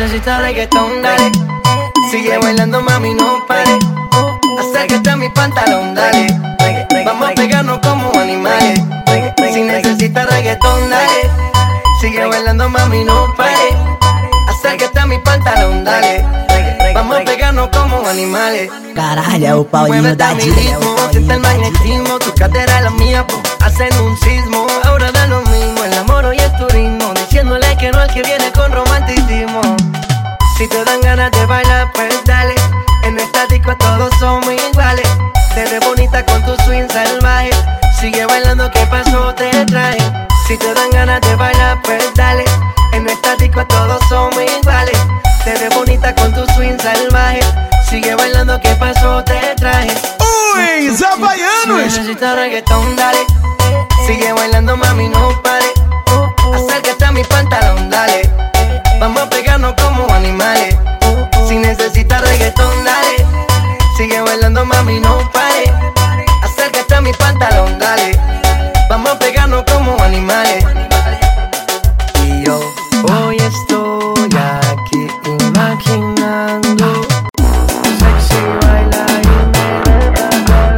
necesitas reggaetón, dale. Sigue bailando, mami, no pare. Acércate a mi pantalón, dale. Vamos a pegarnos como animales. Si necesitas reggaetón, dale. Sigue bailando, mami, no pare. Acércate a mi pantalón, dale. Vamos a pegarnos como animales. Caralho, é o Paulinho da Disney. Siente el magnetismo, tu cadera es la mía, hacen un sismo. Ahora da lo mismo, el amor y el turismo, diciéndole que no al que viene con romanticismo. Si te dan ganas de bailar, pues dale. En esta disco todos somos iguales. Te ves bonita con tu swing salvaje. Sigue bailando, ¿qué pasó? Te traje. Si te dan ganas de bailar, pues dale. En esta disco todos somos iguales. Te ves bonita con tu swing salvaje. Sigue bailando, ¿qué pasó? Te traje. Os Havaianos. Si necesitas reggaetón, dale. Sigue bailando, mami, no pare. Acércate a mi pantalón, dale. Vamos a pegarnos como animales. Si necesitas reggaetón, dale. Sigue bailando, mami, no pare. Acércate a mi pantalón, dale. Vamos a pegarnos como animales. Y yo hoy estoy aquí imaginando sexy bailarina.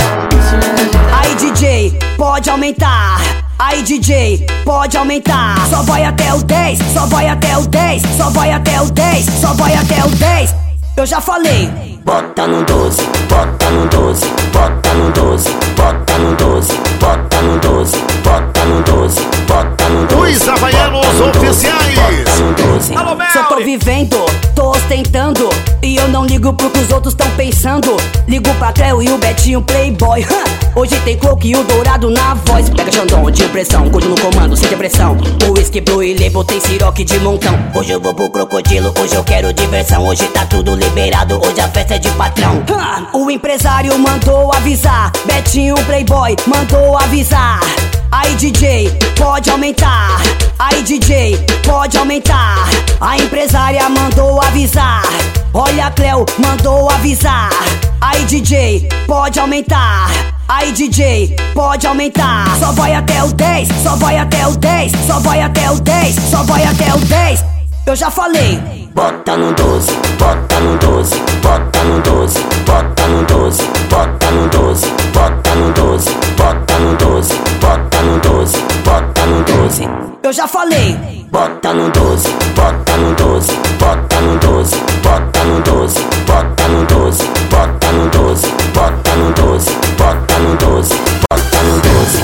Aí DJ, pode aumentar. Aí DJ, pode aumentar. Só vai até o 10, só vai até o 10, só vai até o 10, só vai até o 10. Eu já falei. Bota no 12, bota no 12, bota no 12, bota no 12, bota no 12, bota no 12, bota no 12. Os Havaianos oficiais. Alô, Mel. Só tô vivendo, tô ostentando. E eu não ligo pro que os outros tão pensando. Ligo pra Cleo e o Betinho Playboy. Hoje tem Coke e o Dourado na voz. Pega Xandão de impressão, Gold no comando, sem depressão. O whisky Blue e Label tem siroque de montão. Hoje eu vou pro crocodilo, hoje eu quero diversão. Hoje tá tudo liberado, hoje a festa é de patrão. O empresário mandou avisar, Betinho Playboy mandou avisar. Aí DJ, pode aumentar. Aí DJ, pode aumentar. A empresária mandou avisar. Olha a Cleo, mandou avisar. Aí DJ, pode aumentar. Aí DJ, pode aumentar. Só vai até o 10, só vai até o 10, só vai até o 10, só vai até o 10. Eu já falei. Bota no 12, bota no 12, bota no 12, bota no 12, bota no 12, bota no 12, bota no 12, bota no 12, bota no 12. Eu já falei. Bota no 12, bota no 12, bota no 12, bota no 12, bota no 12, bota no 12, bota no 12, bota no 12, bota no 12.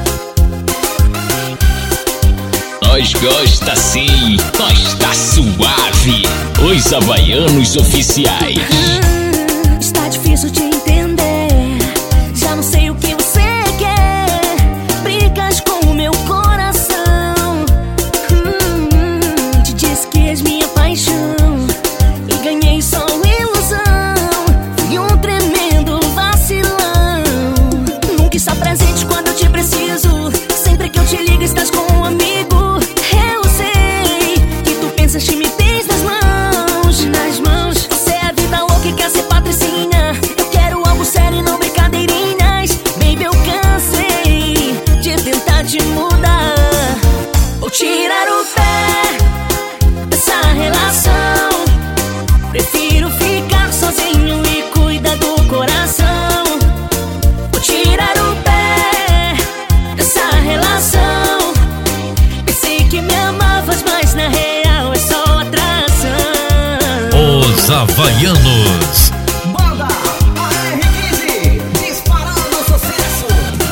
Nós gosta sim, nós tá suave. Os Havaianos oficiais. Está difícil de entender. Já não sei o que você quer. Brigas com o meu coração. Te disse que és minha paixão e ganhei só ilusão. Fui um tremendo vacilão. Nunca está presente quando eu te preciso. Sempre que eu te ligo estás com um amigo. Eu sei que tu pensas que me tens nas mãos, nas mãos. Você é a vida louca e quer ser patricinha. Eu quero algo sério e não brincadeirinhas. Baby, eu cansei de tentar te mudar. Vou tirar o pé dessa relação. Prefiro ficar sozinho e cuidar do coração. Vou tirar o pé dessa relação. Pensei que me amavas, mas na real é só atração. Os Havaianos. Banda AR15, disparando sucesso.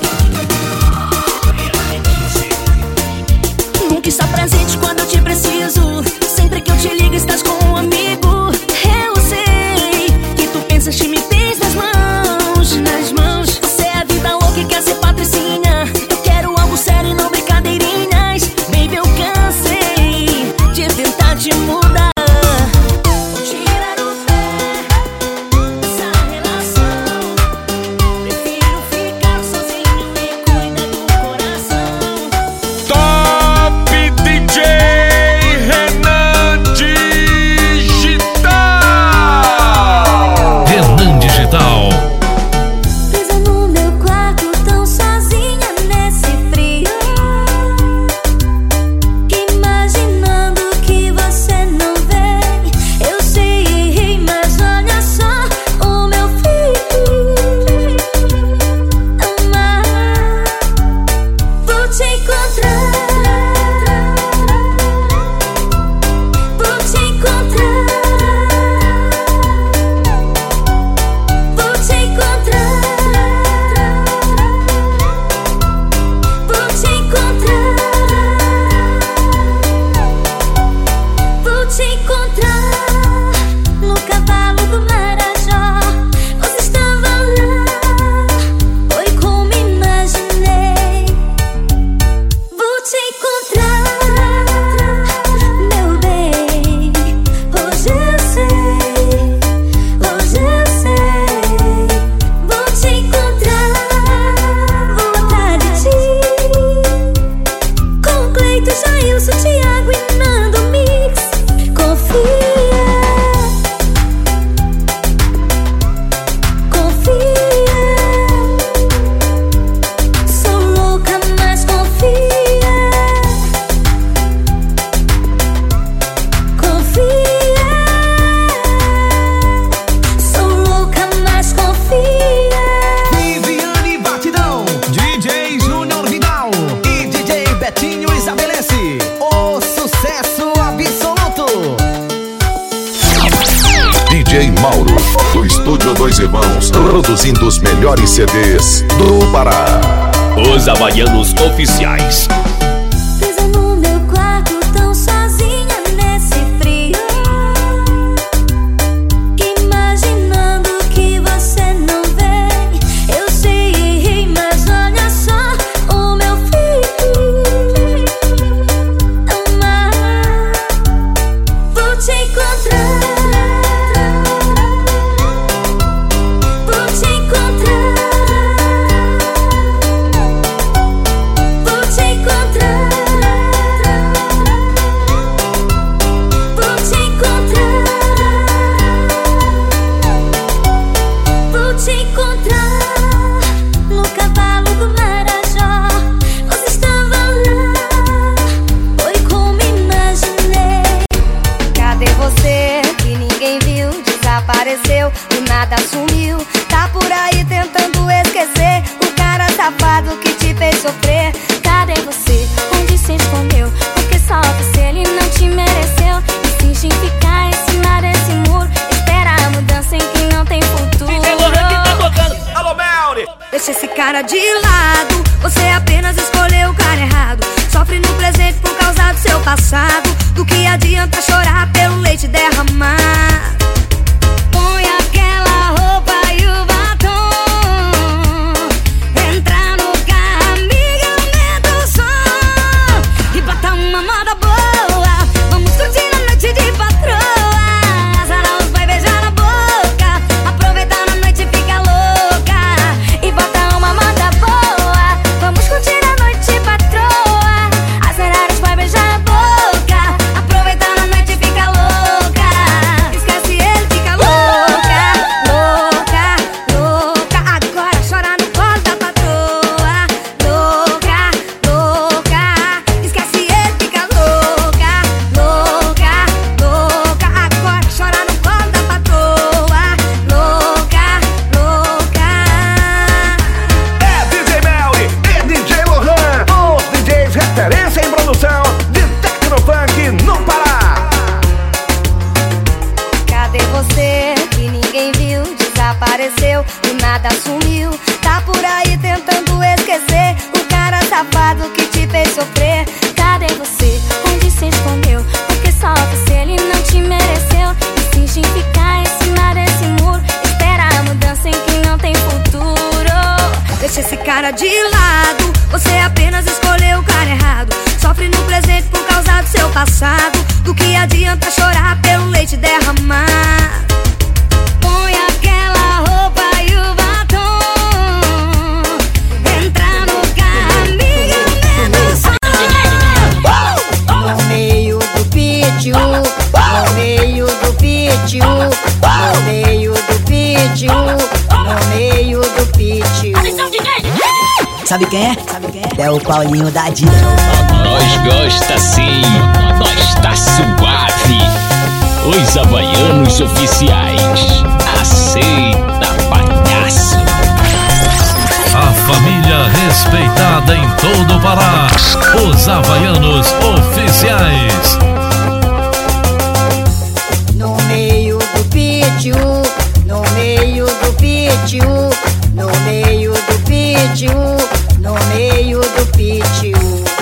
Nunca está presente quando eu te preciso. Sempre que eu te ligo estás com um amigo. Eu sei que tu pensas que me tens nas mãos, nas mãos. Você é a vida louca e quer ser patricinha. Eu quero algo sério e não brincadeirinhas. Baby, eu cansei de tentar te mudar. Vou tirar o pé DJ Mauro, do Estúdio Dois Irmãos, produzindo os melhores CDs do Pará. Os Havaianos Oficiais. Presa no meu quarto, tão sozinha nesse frio, imaginando que você não vem. Eu sei, errei, mas olha só o meu filho. Amar, vou te encontrar. Vou te encontrar. Vou te encontrar. Vou te encontrar. Vou te encontrar no cavalo do Marajó. Você estava lá, foi como imaginei. Cadê você que ninguém viu? Desapareceu, do nada sumiu. Tá por aí tentando esquecer o cara safado que te fez sofrer. Cadê você? Onde se escondeu? Porque só você, ele não te mereceu. E finge em ficar em cima desse muro. Espera a mudança em quem não tem futuro. Alô, Melri! Deixa esse cara de lado, você apenas escolheu o cara errado. Sofre no presente por causa do seu passado. Do que adianta chorar pelo leite derramar? Põe aquela roupa e o batom, entra no carro, amiga, aumenta o som e bota uma moda boa. Vamos curtir a noite de patroa. Azar os vai beijar na boca, aproveitar a noite e fica louca e bota uma moda boa. Vamos curtir a noite de patroa. Azar os vai beijar na boca, aproveitar a noite e fica louca. Esquece ele, fica louca, louca, louca. Agora chora no colo da patroa. Louca, louca. Esquece ele, fica louca, louca, louca. Agora chora no colo da patroa. Louca, louca. É DJ Melri e DJ Lohan, os DJs referência em produção de Tecnofunk no Pará. Cadê você que ninguém viu? Desapareceu, do nada sumiu. Tá por aí tentando esquecer o cara safado que te fez sofrer. Cadê você? Onde se escondeu? Porque só você, ele não te mereceu. E finge em ficar em cima desse muro. Espera a mudança em quem não tem futuro. Deixa esse cara de lado, você apenas escolheu o cara errado. Sofre no presente por causa do seu passado. Do que adianta chorar pelo leite derramar? Põe aquela roupa e o batom, entra no carro, amiga, aumenta o som. No meio do pítio, no meio do pítio, no meio do pítio, no meio do pítio. Sabe quem é? É o Paulinho da Diva. Nós gosta sim, nós tá suave. Os Havaianos Oficiais. Aceita, palhaço. A família respeitada em todo o Pará. Os Havaianos Oficiais. No meio do pítio, no meio do pítio, no meio do pítio, no meio do pítio.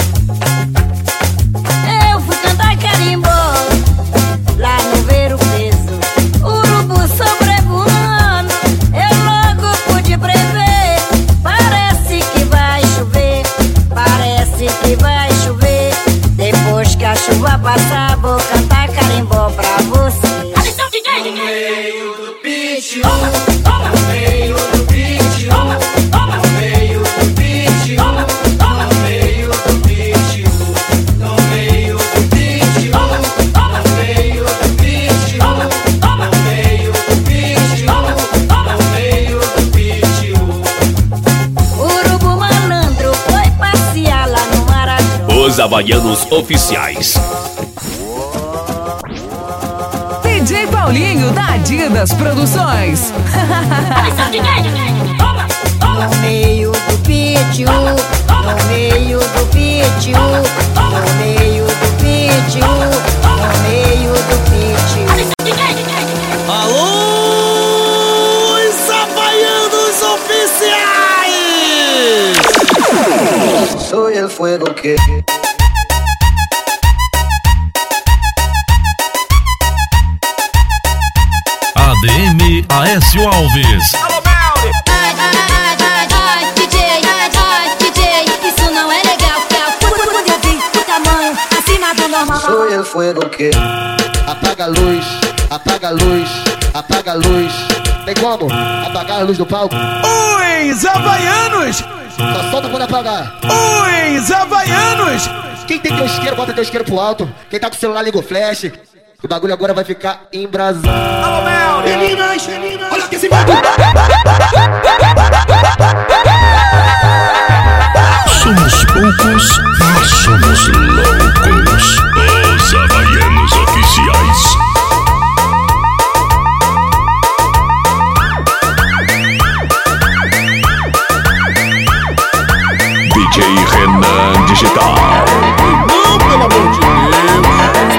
Eu fui cantar carimbó lá no Ver o Peso, urubu sobrevoando, eu logo pude prever. Parece que vai chover, parece que vai chover. Depois que a chuva passar, vou cantar carimbó pra você. No meio do pítio, no meio do pítio, no meio do pítio, no meio do pítio, no meio do pítio, no meio do pítio, no meio do pítio, no meio do pítio. Urubu malandro foi passear lá no Marajó. Os Havaianos Oficiais. DJ Paulinho da Adidas Produções. No meio do pítio, no meio do pítio, no meio do pítio, no meio do pítio. Alô, quê? ADM Aécio Alves. Alô, Melly! Ai, DJ, isso não é legal. Quando eu vi o tamanho acima do normal. Sou eu, fuego, quê? Apaga a luz, apaga a luz, apaga a luz. Tem como apagar a luz do palco? Os havaianos! Só solta quando apagar. Os havaianos! Quem tem teu isqueiro, bota teu isqueiro pro alto. Quem tá com o celular, liga o flash. O bagulho agora vai ficar embrasado. Alô, Melly! Meninas, olha aqui esse bagulho. Somos poucos, mas somos loucos. Os Havaianos Oficiais. DJ Renan Digital. Não, pelo amor de Deus.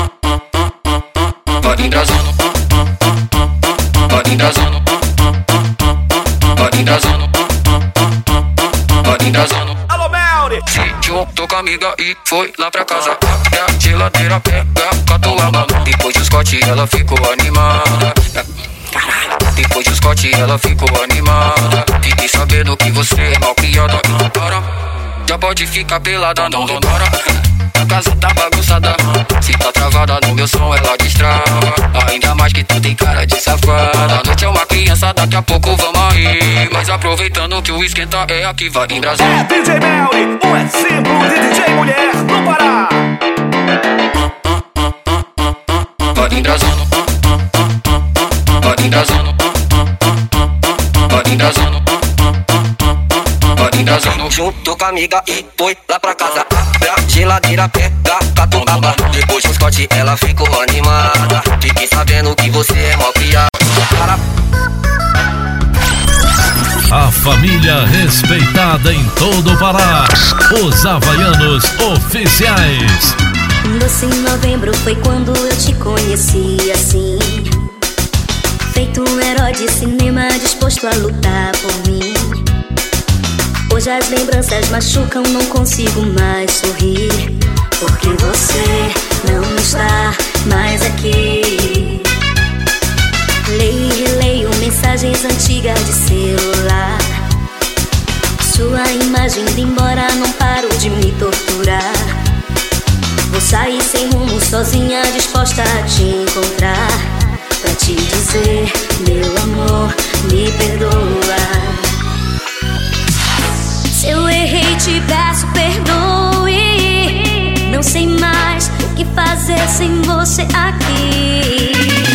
Vai embrasando. Vai embrasando. Vai embrasando. Vai embrasando. Alô, Melly! Juntou com a amiga e foi lá pra casa. E a geladeira pega catuaba. Depois do Scott ela ficou animada. Caralho. Depois do Scott ela ficou animada. Fiquei sabendo que você é mal criada. Para, já pode ficar pelada, não demora. A casa tá bagunçada. Se tá travada no meu som ela destrava. Ainda mais que tu tem cara de safada. A noite é uma criança, daqui a pouco vamos aí. Mas aproveitando que o esquenta é aqui, vai em Brasil. É DJ Melly, um exemplo de DJ mulher no Pará. Vai embrasando. Vai embrasando. Vai embrasando. Vai embrasando. Junto com a amiga e foi lá pra casa. A geladeira pega catuaba. Depois do Scott ela ficou animada. Fiquei sabendo que você é mal criada. A família respeitada em todo o Pará. Os Havaianos Oficiais. Doce em novembro foi quando eu te conheci assim. Feito um herói de cinema disposto a lutar por mim. Hoje as lembranças machucam, não consigo mais sorrir. Porque você não está mais aqui. Leio e releio mensagens antigas de celular. Sua imagem indo embora, não paro de me torturar. Vou sair sem rumo, sozinha, disposta a te encontrar. Pra te dizer, meu amor, me perdoa. Se eu errei, te peço perdoe. Não sei mais o que fazer sem você aqui.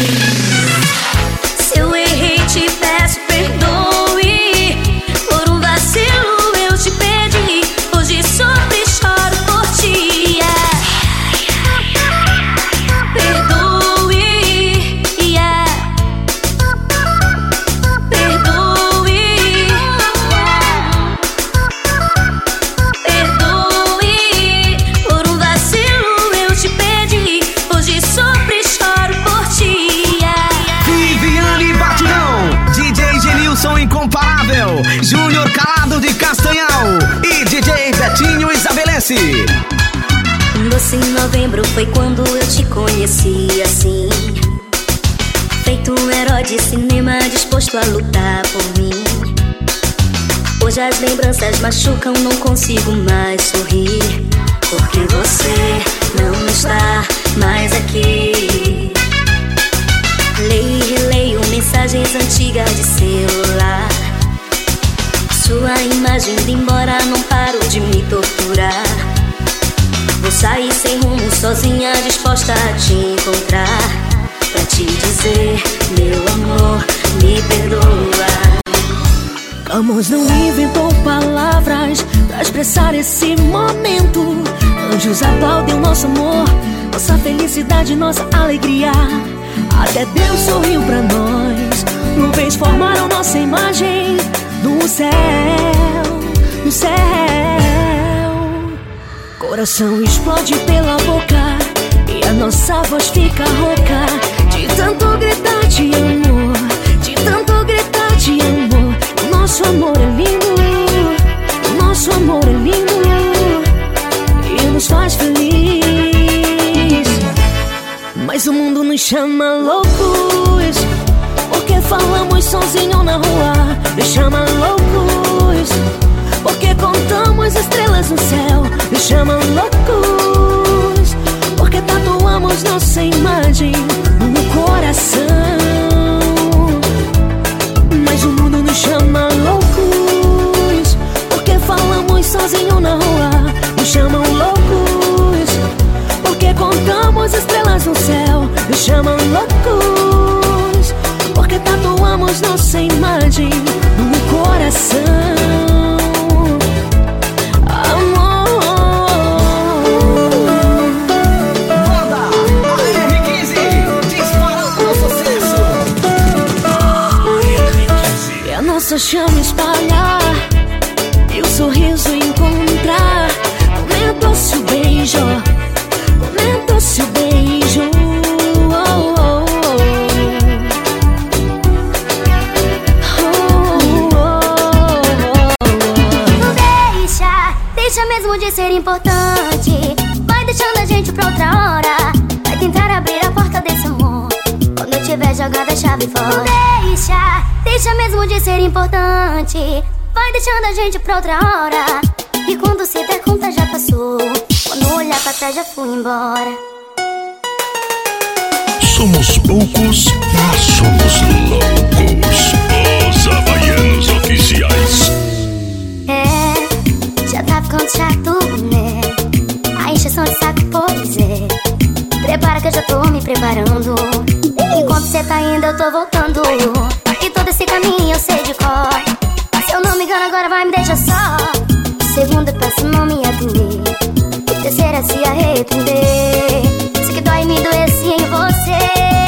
Se eu errei, te peço perdoe. Por um vacilo eu te perdi. Hoje sofro e choro por ti, yeah. Perdoe, yeah. Perdoe, yeah. Perdoe. Por um vacilo eu te perdi. Hoje sofro e choro por ti, yeah. Viviane Batidão, DJ Genilson Incomparável, Júnior Calado de Castanhal e DJ Betinho Isabelense. Doce em novembro foi quando eu te conheci assim. Feito um herói de cinema disposto a lutar por mim. Hoje as lembranças machucam, não consigo mais sorrir. Porque você não está mais aqui. Leio e releio mensagens antigas de celular. Sua imagem indo embora, não paro de me torturar. Vou sair sem rumo, sozinha, disposta a te encontrar. Pra te dizer, meu amor, me perdoa. Amor não inventou palavras pra expressar esse momento. Anjos aplaudem o nosso amor, nossa felicidade, nossa alegria. Até Deus sorriu pra nós. Nuvens formaram nossa imagem no céu, no céu. Coração explode pela boca e a nossa voz fica rouca. De tanto gritar de amor, de tanto gritar de amor. O nosso amor é lindo, o nosso amor é lindo. loucos, porque falamos sozinho na rua. Me chama loucos, porque contamos estrelas no céu. Me chama loucos, porque tatuamos nossa imagem no coração. Mas o mundo nos chama loucos, porque falamos sozinho na rua. Me chamam loucos, porque contamos estrelas no céu. Me chamam loucos, porque tatuamos nossa imagem no coração. Nossa chama espalhar e o sorriso encontrar. Comenta-se o beijo, comenta-se o beijo. Deixa mesmo de ser importante. Vai deixando a gente pra outra hora. Vai tentar abrir a porta desse amor quando eu tiver jogado a chave fora. Deixa mesmo de ser importante. Vai deixando a gente pra outra hora. E quando se der conta já passou. Quando olhar pra trás já fui embora. Somos poucos, mas somos loucos. Os Havaianos Oficiais. Já tá ficando chato, né? A encheção de saco, pois é. Prepara que eu já tô me preparando. Enquanto cê tá indo eu tô voltando. E todo esse caminho eu sei de cor. Se eu não me engano agora vai me deixar só. Segunda peça não me doer. Terceira se arrepender. Se que dói me doer se em você.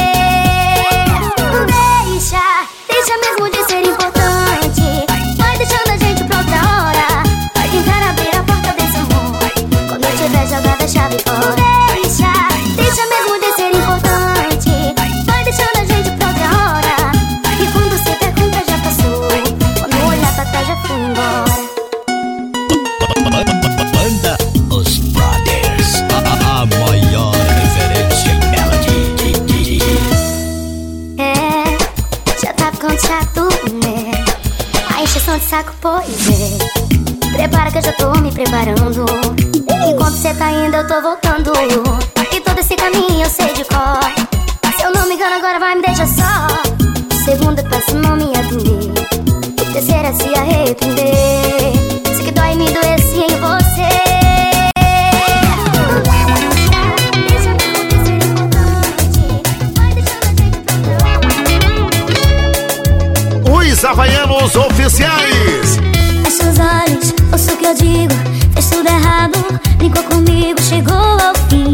Deixa mesmo de ser importante. Vai deixando a gente pra outra hora. Vai tentar abrir a porta desse amor quando eu tiver jogado a chave fora. Deixa mesmo de ser importante. Vai deixando a gente pra outra hora. E quando se der conta já passou. Quando olhar pra trás já fui embora. Banda Os Brothers, a maior referência em melody. Já tá ficando chato, né? A encheção de saco, pois é. Prepara que eu já tô me preparando. Enquanto cê tá indo eu tô voltando. E todo esse caminho eu sei de cor. Se eu não me engano agora vai me deixar só. Segunda peça não me doer. Terceira se arrepender. Se que dói me doer se em você. Os Havaianos Oficiais. Fecha os olhos, ouça o que eu digo. Fez tudo errado, brincou comigo, chegou ao fim.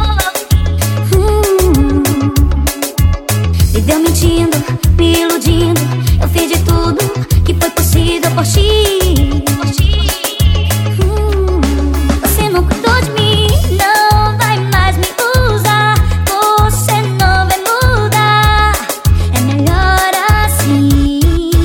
Viveu mentindo, me iludindo. Eu fiz de tudo que foi possível por ti. Você não cuidou de mim, não vai mais me usar. Você não vai mudar, é melhor assim.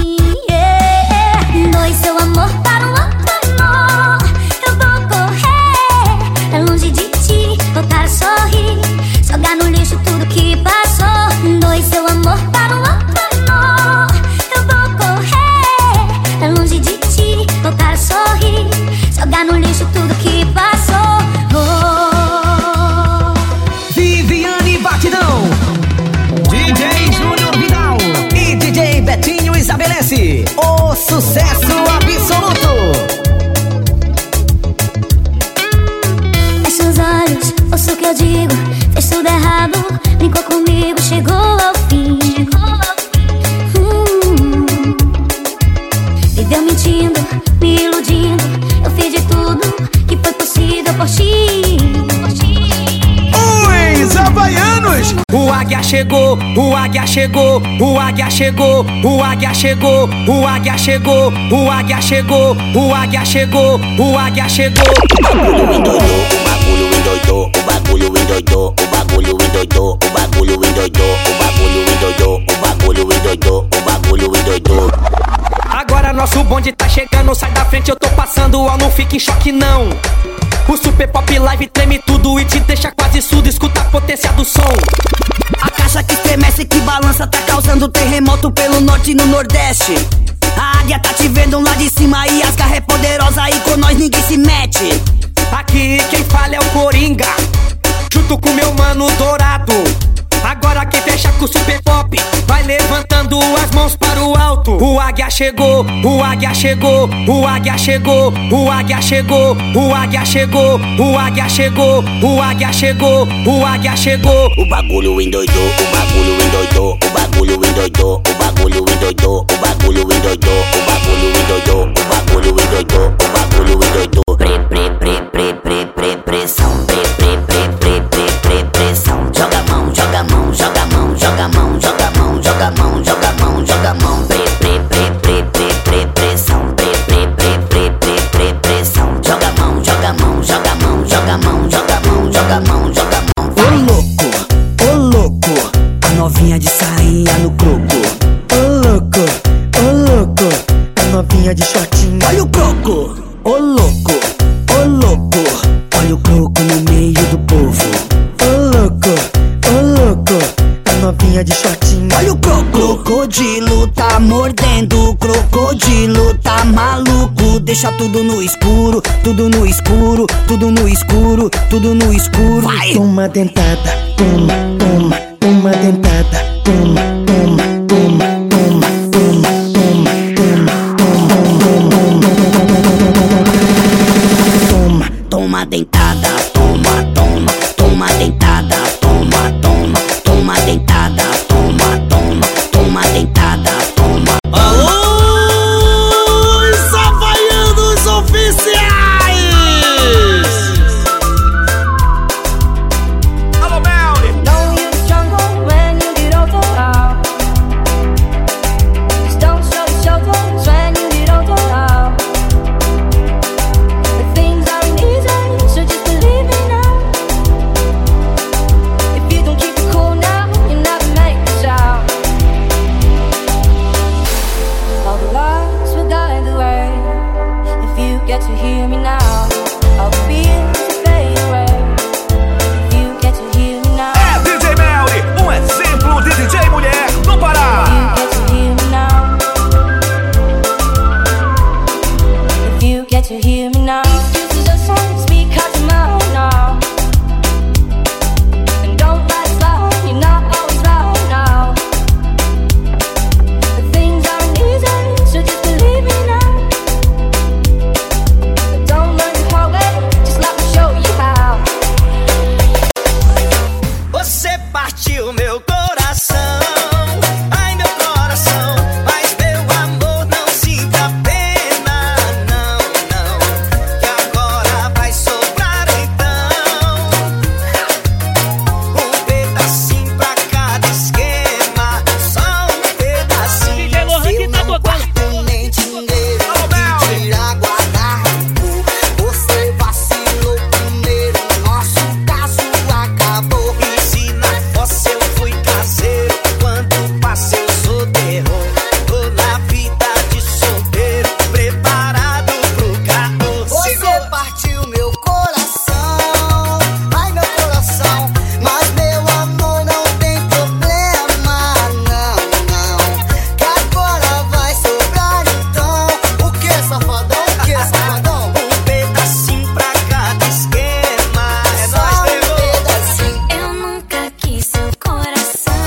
Doe seu amor para um outro amor. Eu vou correr pra longe de ti, voltar a sorrir, jogar no lixo tudo que passou. Doe seu amor para um outro amor. Eu vou correr pra longe de ti, voltar a sorrir, jogar no lixo tudo que passou. Viviane Batidão, DJ Júnior Vidal e DJ Betinho estabelece o sucesso absoluto. Fecha os olhos, ouça o que eu digo. Fez tudo errado, brincou comigo, chegou ao fim. Viveu mentindo, me iludindo. Eu fiz de tudo que foi possível por ti. Os Havaianos. O águia chegou, o águia chegou, o águia chegou, o águia chegou, o águia chegou, o águia chegou, o águia chegou, o águia chegou. O bagulho endoidou, o bagulho endoidou, o bagulho endoidou, o bagulho endoidou, o bagulho endoidou, o bagulho endoidou, o bagulho endoidou. Agora nosso bonde tá chegando, sai da frente, eu tô passando, ó, não fica em choque não. O Super Pop Live treme tudo e te deixa quase surdo. Escuta a potência do som. A caixa que estremece, que balança, tá causando terremoto pelo norte e no nordeste. A águia tá te vendo lá de cima e as garras é poderosa e com nós ninguém se mete. Aqui quem fala é o Coringa, junto com meu mano Dourado. Agora quem fecha com o Super Pop vai levantando as mãos para o alto. O águia chegou, o águia chegou, o águia chegou, o águia chegou, o águia chegou, o águia chegou, o águia chegou, o águia chegou. O bagulho endoidou, o bagulho endoidou, o bagulho endoidou, o bagulho endoidou, o bagulho endoidou, o bagulho endoidou, o bagulho endoidou, o bagulho endoidou. Pressão, pressão. Joga a mão, joga a mão, joga a mão, joga a mão, joga a mão, joga a mão, joga a mão, joga a mão. Pressão, pressão. Joga a mão, joga a mão, joga a mão, joga a mão, joga a mão, joga a mão, joga a mão. Ô louco, a novinha de sainha no croco. Ô louco, a novinha de shortinho. Olha o croco. Ô louco, olha o croco no meio do povo. Ô louco, a novinha de shortinho. Olha o croco. Crocodilo tá mordendo, crocodilo tá maluco. Deixa tudo no escuro, tudo no escuro, tudo no escuro, tudo no escuro. Vai! Toma dentada, toma dentada, toma dentada, toma dentada, toma dentada, toma dentada, toma. Alô, os Havaianos oficiais! Alô, Melly! Don't use jungle when you get over out. Just don't show your shoulders when you get over out. The things aren't easy, so just believe me now. If you don't keep it cool now, you never make a sound. All the lights will guide the way. If you get to hear me now, all the fears will fade away. If you get to hear me now. É DJ Melly, exemplo de DJ mulher no Pará. If you get to hear me now, this is a song, speak out your mouth now. And don't let it slide, you're not always right now. The things aren't easy, so just believe me now. But don't learn the hard way, just let me show you how. Você partiu meu coração, ai meu coração, mas meu amor não sinta pena, não, que agora vai sobrar então um pedacinho pra cada esquema, só um pedacinho. DJ Lohan que tá tocando. Nem dinheiro de tirar guarda-roupa. Você vacilou primeiro, nosso caso acabou. E se na fossa eu fui caseiro, quando passei eu sou terror. Tô na vida de solteiro, preparado pro caô. Você partiu meu coração, ai meu coração, mas meu amor não tem problema, não, que agora vai sobrar então. O que, safadão? O que, safadão? Um pedacinho pra cada esquema, é nóis, pegou. Eu nunca quis seu coração.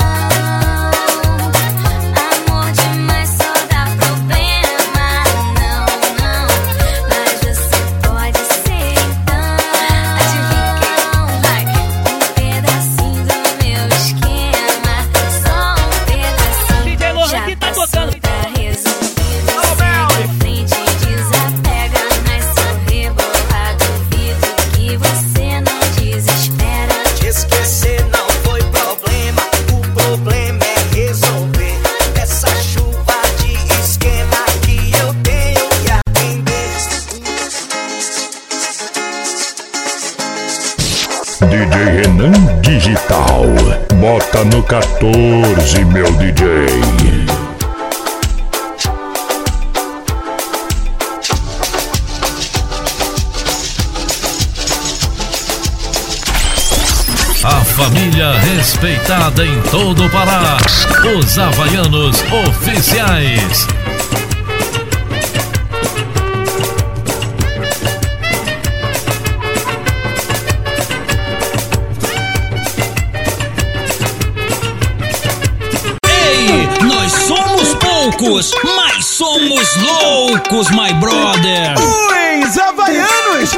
Amor demais só dá problema. Não, mas você pode ser então. Adivinha quem vai? Um pedacinho do meu esquema. Só um pedacinho. DJ Lohan Já que tá passou, tocando. tá resolvido. Segue em frente, desapega. Mas sou rebolado, duvido que você não desespera. Te esquecer não foi problema, o problema é resolver essa chuva de esquema que eu tenho que atender. DJ Renan Digital. Bota no 14, meu DJ. família respeitada em todo o Pará. Os Havaianos Oficiais. Ei, nós somos poucos, mas somos loucos, my brother. Os Havaianos.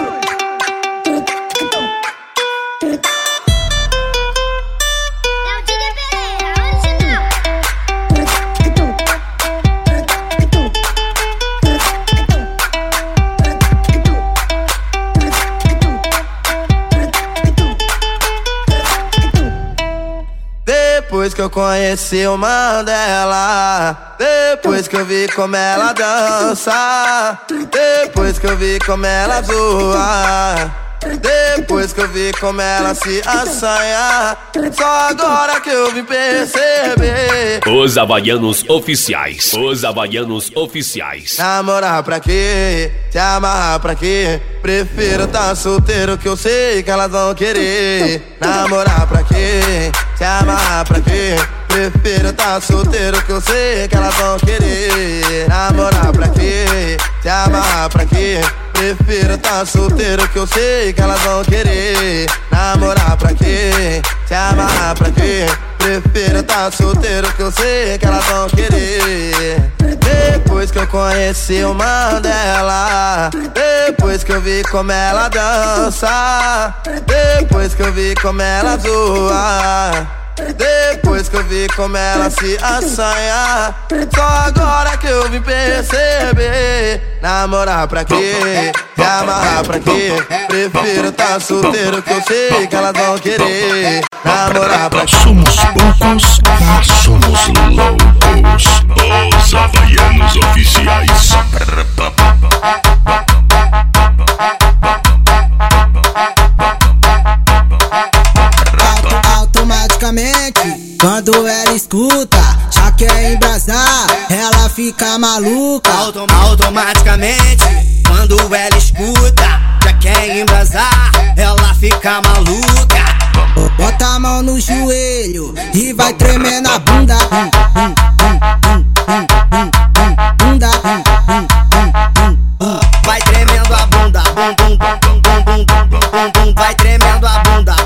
Depois que eu conheci o Mandela, depois que eu vi como ela dança, depois que eu vi como ela zoa, depois que eu vi como ela se assanha, só agora que eu vim perceber. Os Havaianos Oficiais. Os Havaianos Oficiais. Namorar pra quê? Se amarrar pra quê? Prefiro tá solteiro que eu sei que elas vão querer. Namorar pra quê? Se amarrar pra quê? Prefiro tá solteiro que eu sei que elas vão querer. Namorar pra quê? Se amarrar pra quê? Prefiro tá solteiro que eu sei que elas vão querer. Namorar pra quê? Se amarrar pra quê? Prefiro tá solteiro que eu sei que elas vão querer. Depois que eu conheci o Mandela, depois que eu vi como ela dança, depois que eu vi como ela zoa, depois que eu vi como ela se assanha, só agora que eu vim perceber. Namorar pra quê? Se amarrar pra quê? Prefiro tá solteiro que eu sei que elas vão querer. Namorar pra quê? Somos poucos, mas somos loucos. Os Havaianos Oficiais. Automaticamente, quando ela escuta, já quer embrasar, ela fica maluca. Automaticamente, quando ela escuta, já quer embrasar, ela fica maluca. Bota a mão no joelho e vai tremer na bunda. Bunda. Vai tremendo a bunda, vai tremendo a bunda,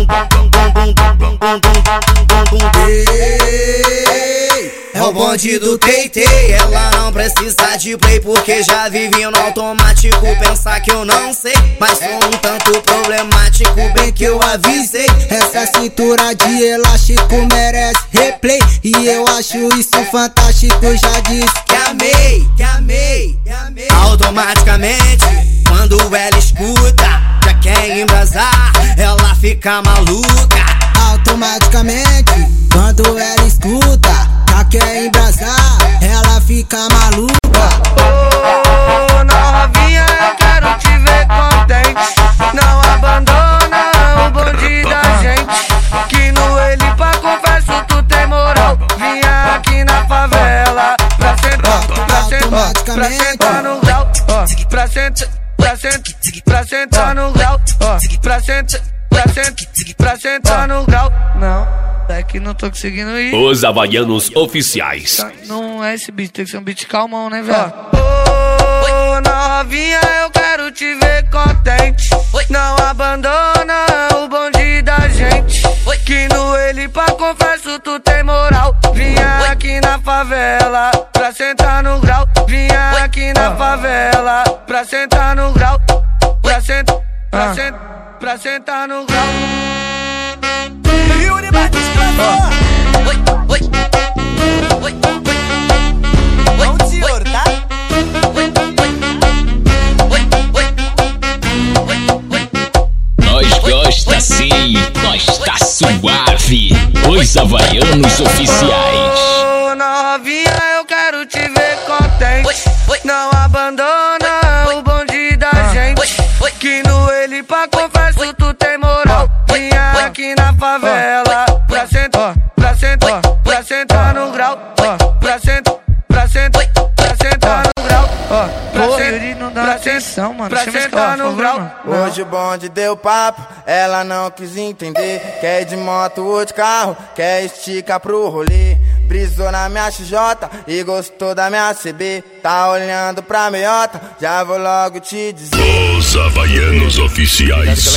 é o bonde do Teitei. Ela não precisa de play porque já vive no automático. Pensar que eu não sei, mas sou um tanto problemático. Bem que eu avisei, essa cintura de elástico merece replay. E eu acho isso fantástico, já disse que amei, que amei, que amei. Automaticamente, quando ela escuta, já quer embrasar, ela fica maluca. Automaticamente, quando ela escuta, já quer embrasar, ela fica maluca. Ô, novinha, eu quero te ver contente. Não abandona o bonde da gente, que no ele pra confesso tu tem moral. Vinha aqui na favela pra sentar, pra sentar, pra sentar no grau, pra sentar, pra sentar, pra sentar no grau, pra sentar, pra sentar no grau. Não, é que não tô conseguindo ir. Os Havaianos Oficiais. Não é esse beat, tem que ser um beat calmão, né, velho? Ô, novinha, eu quero te ver contente. Não abandona o bonde da gente, que no ele pra confesso tu tem moral. Vinha aqui na favela pra sentar no grau. Vinha aqui na favela pra sentar no grau, pra sentar, pra sentar, pra sentar no grau. Yuri Batista, vamos senhor, tá? Nós gosta sim, nós tá suave. Os Havaianos Oficiais. Ô, novinha, eu quero te ver contente. Não abandona o bonde da gente, que no ele pra confesso tu tem moral. Vinha aqui na favela pra sentar, pra sentar, pra sentar no grau, pra sentar, pra sentar, pra sentar no grau, pra sentar, pra sentar, atenção, mano. Pra sentar no grau. Hoje o bonde deu papo, ela não quis entender. Quer ir de moto ou de carro, quer esticar pro rolê. Brisou na minha XJ e gostou da minha CB. Tá olhando pra meiota, já vou logo te dizer. Os Havaianos Oficiais.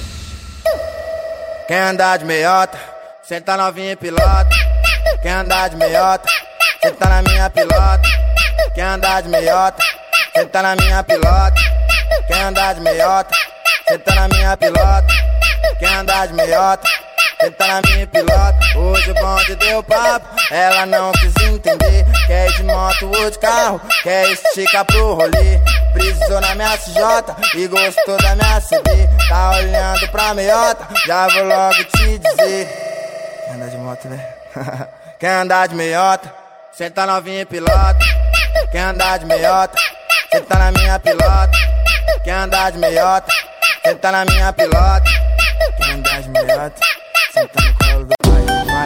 Quer andar de meiota, senta novinha e pilota. Quer andar de meiota, senta na minha pilota. Quer andar de meiota, senta na minha pilota. Quer andar de meiota, senta na minha pilota. Quer andar de meiota, senta na minha pilota. Hoje o bonde deu papo, ela não quis entender. Quer ir de moto ou de carro, quer esticar pro rolê. Brisou na minha CJ e gostou da minha CB. Tá olhando pra meiota, já vou logo te dizer. Quer andar de moto, né? Quer andar de meiota, senta novinha e pilota. Quer andar de meiota, senta na minha pilota. Quer andar de meiota, senta na minha pilota. Quer andar de meiota, senta no colo do pai, vai.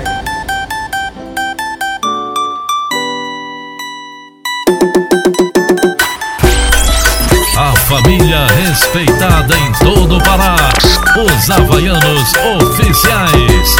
A família respeitada em todo o Pará. Os Havaianos Oficiais.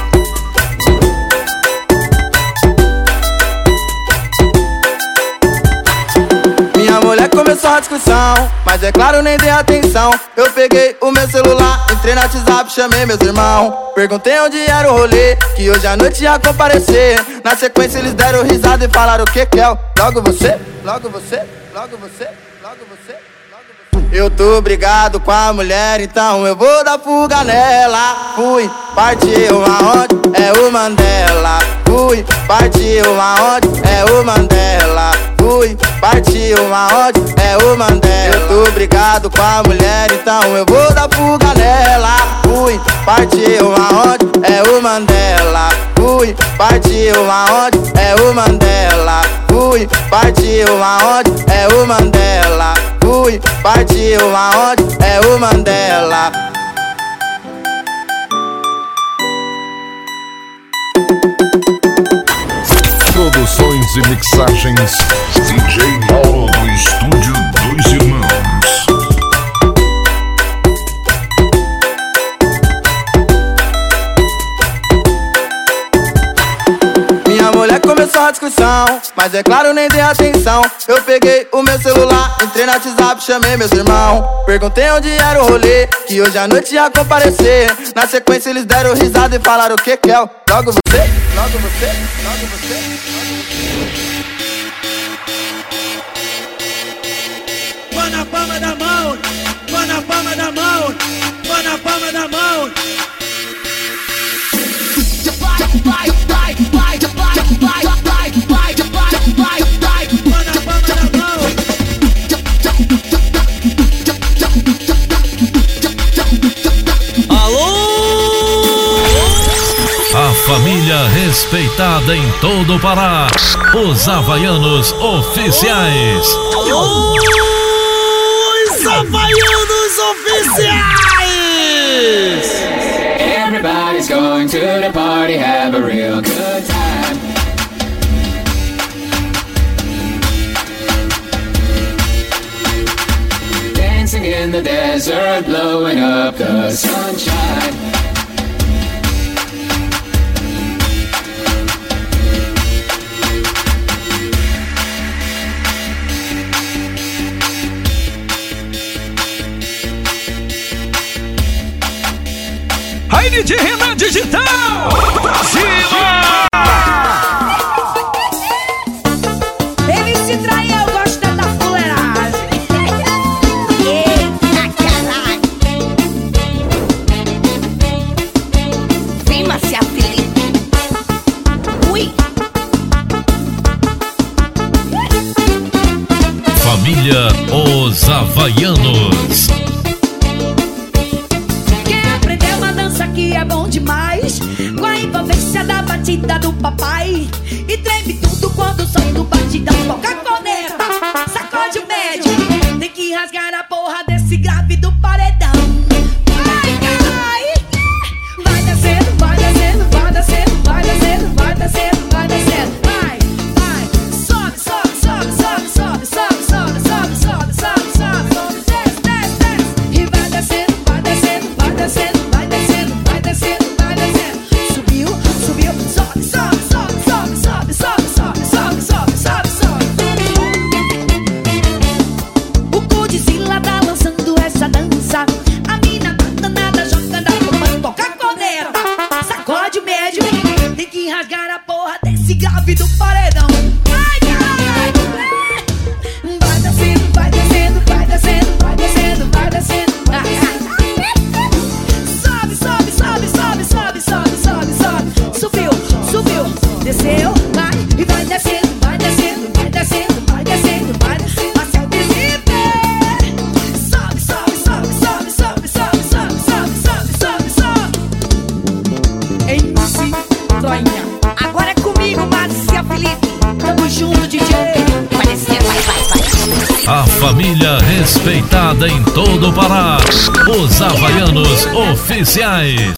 Minha mulher começou a discussão, mas é claro, nem dei atenção. Eu peguei o meu celular, entrei no WhatsApp, chamei meus irmãos. Perguntei onde era o rolê, que hoje à noite ia comparecer. Na sequência eles deram risada e falaram o que é? Logo você, logo você, logo você, logo você. Eu tô brigado com a mulher, então eu vou dar fuga nela. Fui, partiu aonde? É o Mandela. Fui, partiu aonde? É o Mandela. Fui, partiu aonde? É o Mandela. Eu tô brigado com a mulher, então eu vou dar fuga nela. Fui, partiu aonde? É o Mandela. Fui, partiu aonde? É o Mandela. Fui, partiu aonde? É o Mandela. Fui, partiu aonde? É o Mandela. Produções e mixagens DJ Mauro do Estúdio Dois Irmãos. Minha mulher começou a discussão, mas é claro, nem dei atenção. Eu peguei o meu celular, entrei no WhatsApp, chamei meus irmãos. Perguntei onde era o rolê, que hoje à noite ia comparecer. Na sequência eles deram risada e falaram o que é? Logo você, logo você, logo você, logo você. Põe na palma da mão, põe na palma da mão, põe na palma da mão. A família respeitada em todo o Pará. Os Havaianos Oficiais. Os Havaianos Oficiais. Everybody's going to the party, have a real good time. Dancing in the desert, blowing up the sunshine. Aí, DJ Renan Digital! Pra cima! Ele se traiu, eu gosto da fuleiragem. Eita, caralho! Vem, Marcia Felipe. Ui! Família Os Havaianos. Que é bom demais, com a envolvência da batida do papai. E treme tudo quando o som do batidão toca a corneta. Sacode o médio, tem que rasgar a porra desse grave do paredão. Vai, cai! Vai descendo, vai descendo, vai descendo, vai descendo, vai descendo, vai descendo. Vai, vai, sobe, sobe, sobe, sobe, sobe, sobe, sobe, sobe, sobe, sobe, sobe. que rasgar a porra desse grave do paredão. Vai, caralho! Vai descendo, vai descendo, vai descendo, vai descendo, vai descendo, vai descendo. Sobe, sobe, sobe, sobe, sobe, sobe, sobe, sobe. Subiu, subiu, desceu, vai e vai descendo, vai descendo, vai descendo, vai descendo, vai descendo. Sobe, sobe, sobe, sobe, sobe, sobe, sobe, sobe, sobe, sobe, sobe. MC Troinha. Agora é comigo, Márcia Felipe. Tamo junto, DJ. Vai descer, vai, vai, vai. A família respeitada em todo o Pará. Os Havaianos Oficiais.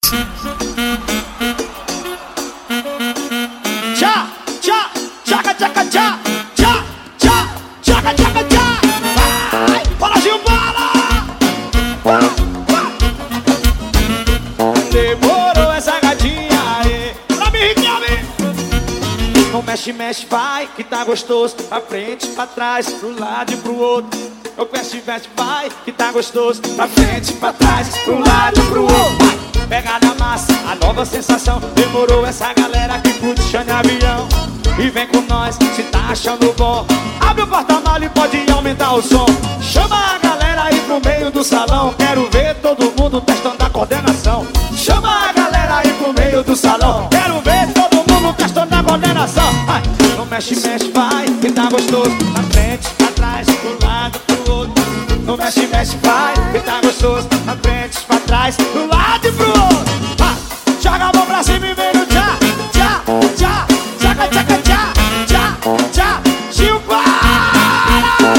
Tchá, tchá, tchaca, tchaca, tchá, tchá, tchá, tchaca, tchaca, tchá. Vai, bora, Gilmara. Demorou essa gatinha aí. Pra mim, Riquelme. Não mexe, mexe, vai, que tá gostoso. Pra frente, pra trás, pro lado e pro outro. Não mexe, mexe, vai, que tá gostoso. Pra frente, pra trás, pro lado e pro outro. Vai. Pega na massa, a nova sensação. Demorou essa galera que curte chão de avião. E vem com nós, se tá achando bom. Abre o porta-malas e pode aumentar o som. Chama a galera aí pro meio do salão. Quero ver todo mundo testando a coordenação. Chama a galera aí pro meio do salão. Quero ver todo mundo testando a coordenação. Ai, não mexe, mexe, vai, que tá gostoso. Pra frente, pra trás, pro lado, pro outro. Não mexe, mexe, vai, que tá gostoso. Pra frente, pra trás, pro lado e pro outro. Ah, joga a mão pra cima e vem no tchá, tchá, tchá, tchaca, tchaca, tchá, tchá, tchá, Gilmara.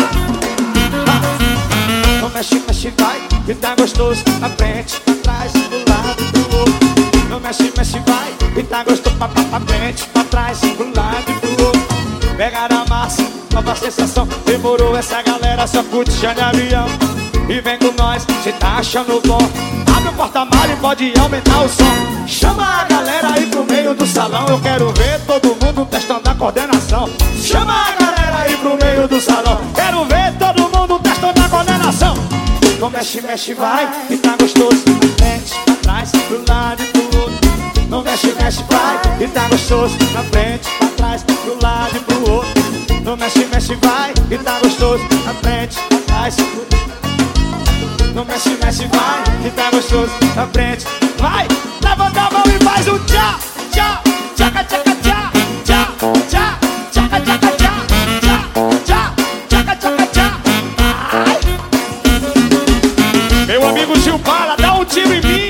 Não mexe, mexe, vai, que tá gostoso. Pra frente, pra trás, pro lado e pro outro. Não mexe, mexe, vai, que tá gostoso. Pra frente, pra trás, pro lado e pro outro. Pega na massa, nova sensação. Demorou essa galera, só curte chão de avião. E vem com nós, cê tá achando bom. Abre o porta-malas e pode aumentar o som. Chama a galera aí pro meio do salão. Eu quero ver todo mundo testando a coordenação. Chama a galera aí pro meio do salão. Quero ver todo mundo testando a coordenação. Não mexe, mexe, vai, que tá gostoso. Pra frente, pra trás, pro lado e pro outro. Não mexe, mexe, vai, que tá gostoso. Pra frente, pra trás, pro lado e pro outro. Não mexe, mexe, vai, que tá gostoso. Pra frente, pra trás, pro outro. Não mexe, mexe, vai, que tá gostoso. Pra frente, vai, levanta a mão e faz um tchá, tchá, tchaca, tchaca, tchá, tchá, tchá, tchaca, tchaca, tchá, tchá, tchá, tchaca, tchaca, tchá. Meu amigo Gilmara, dá um tiro em mim.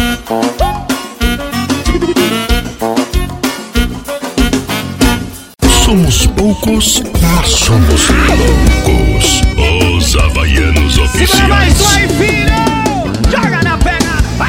Somos poucos, mas somos loucos. Os Havaianos Oficiais. Segura mais um aí, filho! Joga na pegada, vai!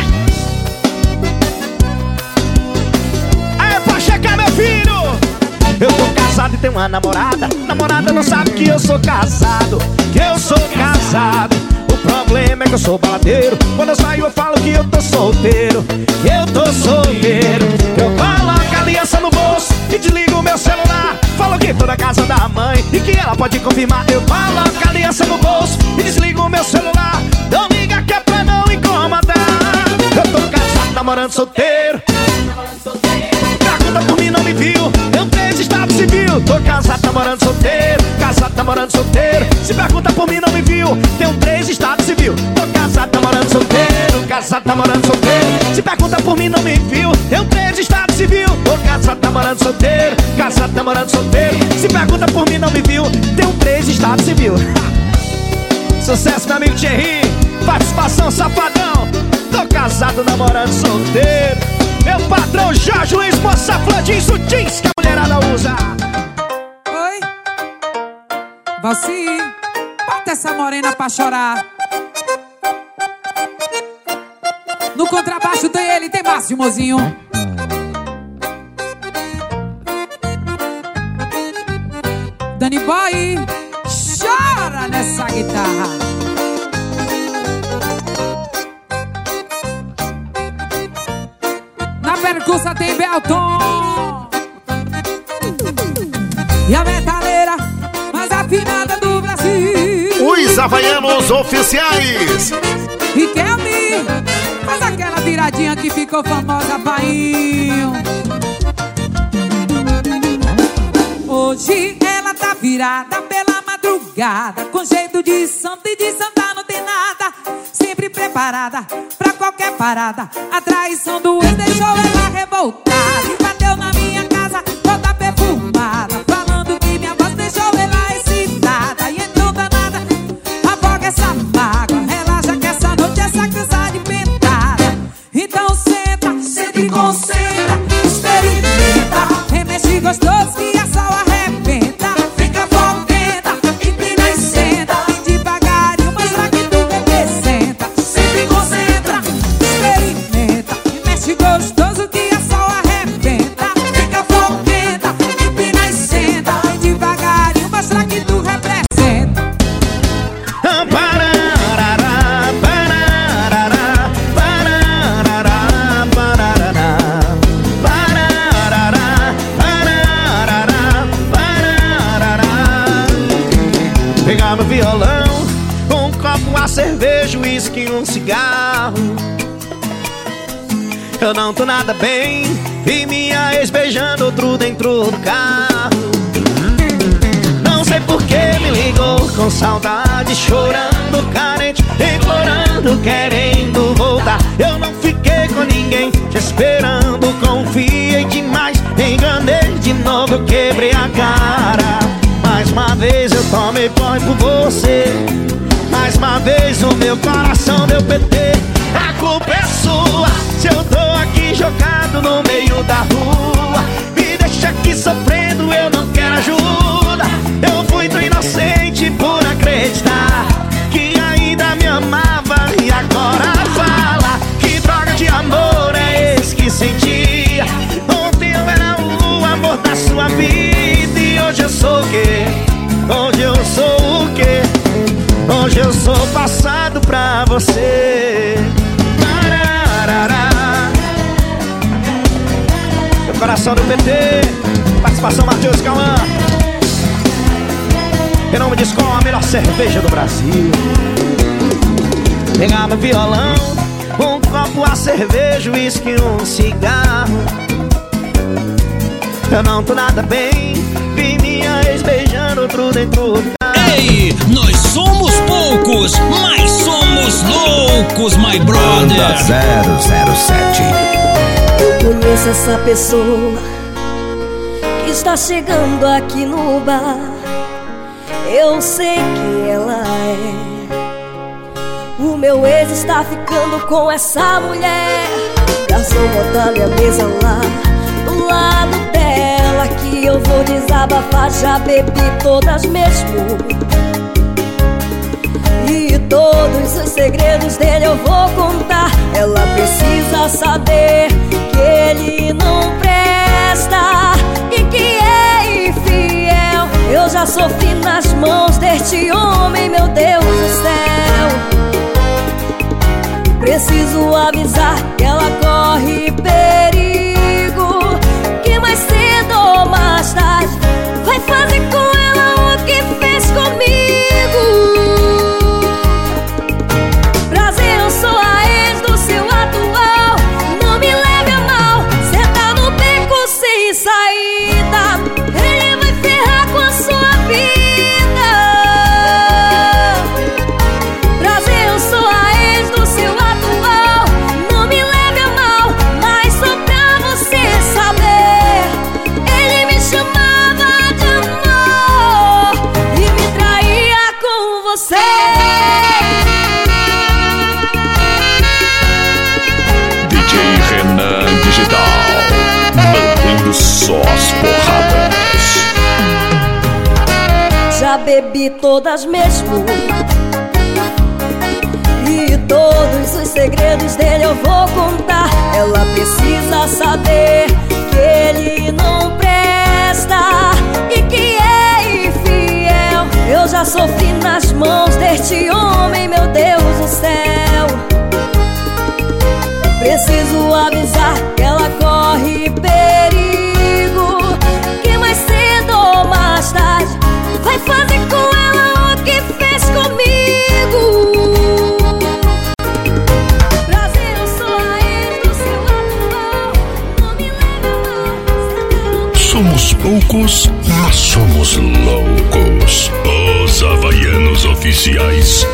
É pra checar, meu filho! Eu tô casado e tenho uma namorada. Namorada não sabe que eu sou casado. Que eu sou casado. O problema é que eu sou baladeiro. Quando eu saio eu falo que eu tô solteiro. Que eu tô solteiro. Eu coloco a aliança no bolso e desligo o meu celular. Falo que tô na casa da mãe e que ela pode confirmar. Eu coloco a aliança no bolso e desligo o meu celular. Não liga que é pra não incomodar. Eu tô casado, namorando solteiro. Pergunta por mim, não me viu. Eu tenho estado civil. Tô casado, namorando solteiro. Casado, namorando solteiro. Se pergunta por mim, não me viu. Tenho 3 estados civil. Tô casado, namorando solteiro. Casado, namorando solteiro. Se pergunta por mim, não me viu. Tenho 3 estados civil. Tô casado, namorando solteiro. Casado, namorando solteiro. Se pergunta por mim, não me viu. Tenho 3 estados civil. Sucesso, meu amigo Thierry. Participação, Safadão. Tô casado, namorando solteiro. Meu patrão Jorge Luiz Moça Flandins, o jeans que a mulherada usa. Oi, Valci, bota essa morena pra chorar. No contrabaixo tem ele, tem Márcio Mozinho. Danny Boy, chora nessa guitarra. Na percussa tem Belton e a metaleira mais afinada do Brasil. Os Havaianos Oficiais. Riquelme, faz aquela viradinha que ficou famosa, painho. Hoje ela tá virada pela madrugada, com jeito de santa e de santa não tem nada. Sempre preparada pra qualquer parada. A traição do ex deixou ela revoltada e bateu na minha casa toda perfumada, falando que minha voz deixou ela excitada. E então danada, afoga essa mágoa, relaxa que essa noite essa cansa de pentada. Então senta, senta e concentra, experimenta, remexe gostoso que a sol arrebenta. Fica foguenta, empina e senta, e devagarinho mostra que tu representa. Senta e concentra, experimenta, remexe gostoso que a sol arrebenta. Fica foguenta, empina e senta, e devagarinho mostra que tu representa. Pegar meu violão, um copo, uma cerveja, uísque e um cigarro. Eu não tô nada bem, vi minha ex beijando outro dentro do carro. Não sei por que me ligou com saudade, chorando, carente, implorando, querendo voltar. Eu não fiquei com ninguém, te esperando, confiei demais, enganei de novo, eu quebrei a cara. Mais uma vez eu tomei pó por você, mais uma vez o meu coração deu PT. A culpa é sua, se eu tô aqui jogado no meio da rua. Me deixa aqui sofrendo, eu não quero ajuda. Eu fui tão inocente por acreditar que ainda me amava e agora fala que droga de amor é esse que sentia. Ontem eu era o amor da sua vida e hoje eu sou o quê? Hoje eu sou o quê? Hoje eu sou passado pra você. Mararará. Meu coração do PT, participação Matheus Cauã. Em nome de Skol, a melhor cerveja do Brasil. Pegava violão, um copo, a cerveja, uísque e um cigarro. Eu não tô nada bem, vi minha ex beijando outro dentro do carro. Ei, nós somos poucos, mas somos loucos, my brother. 007. Eu conheço essa pessoa que está chegando aqui no bar. Eu sei quem ela é. O meu ex está ficando com essa mulher. Garçom, bota minha mesa lá do lado dela, que eu vou desabafar. Já bebi todas mesmo, e todos os segredos dele eu vou contar. Ela precisa saber que ele não presta e que é infiel. Eu já sofri nas mãos deste homem, meu Deus do céu. Preciso avisar que ela corre perigo, que mais cedo ou mais tarde vai fazer com ela o que fez comigo. Prazer, eu sou a ex do seu atual. Não me leve a mal, cê tá no beco sem saída. Ele vai ferrar com a sua vida. Prazer, eu sou a ex do seu atual. Não me leve a mal, mas só pra você saber, ele me chamava de amor e me traía com você. DJ Renan Digital, mantendo só as porradas. Já bebi todas mesmo, e todos os segredos dele eu vou contar. Ela precisa saber que ele não presta e que é infiel. Eu já sofri nas mãos deste homem, meu Deus do céu. Preciso avisar que ela corre perigo, que mais cedo ou mais tarde vai fazer com ela o que fez comigo. Somos poucos, mas somos loucos. Os Havaianos Oficiais.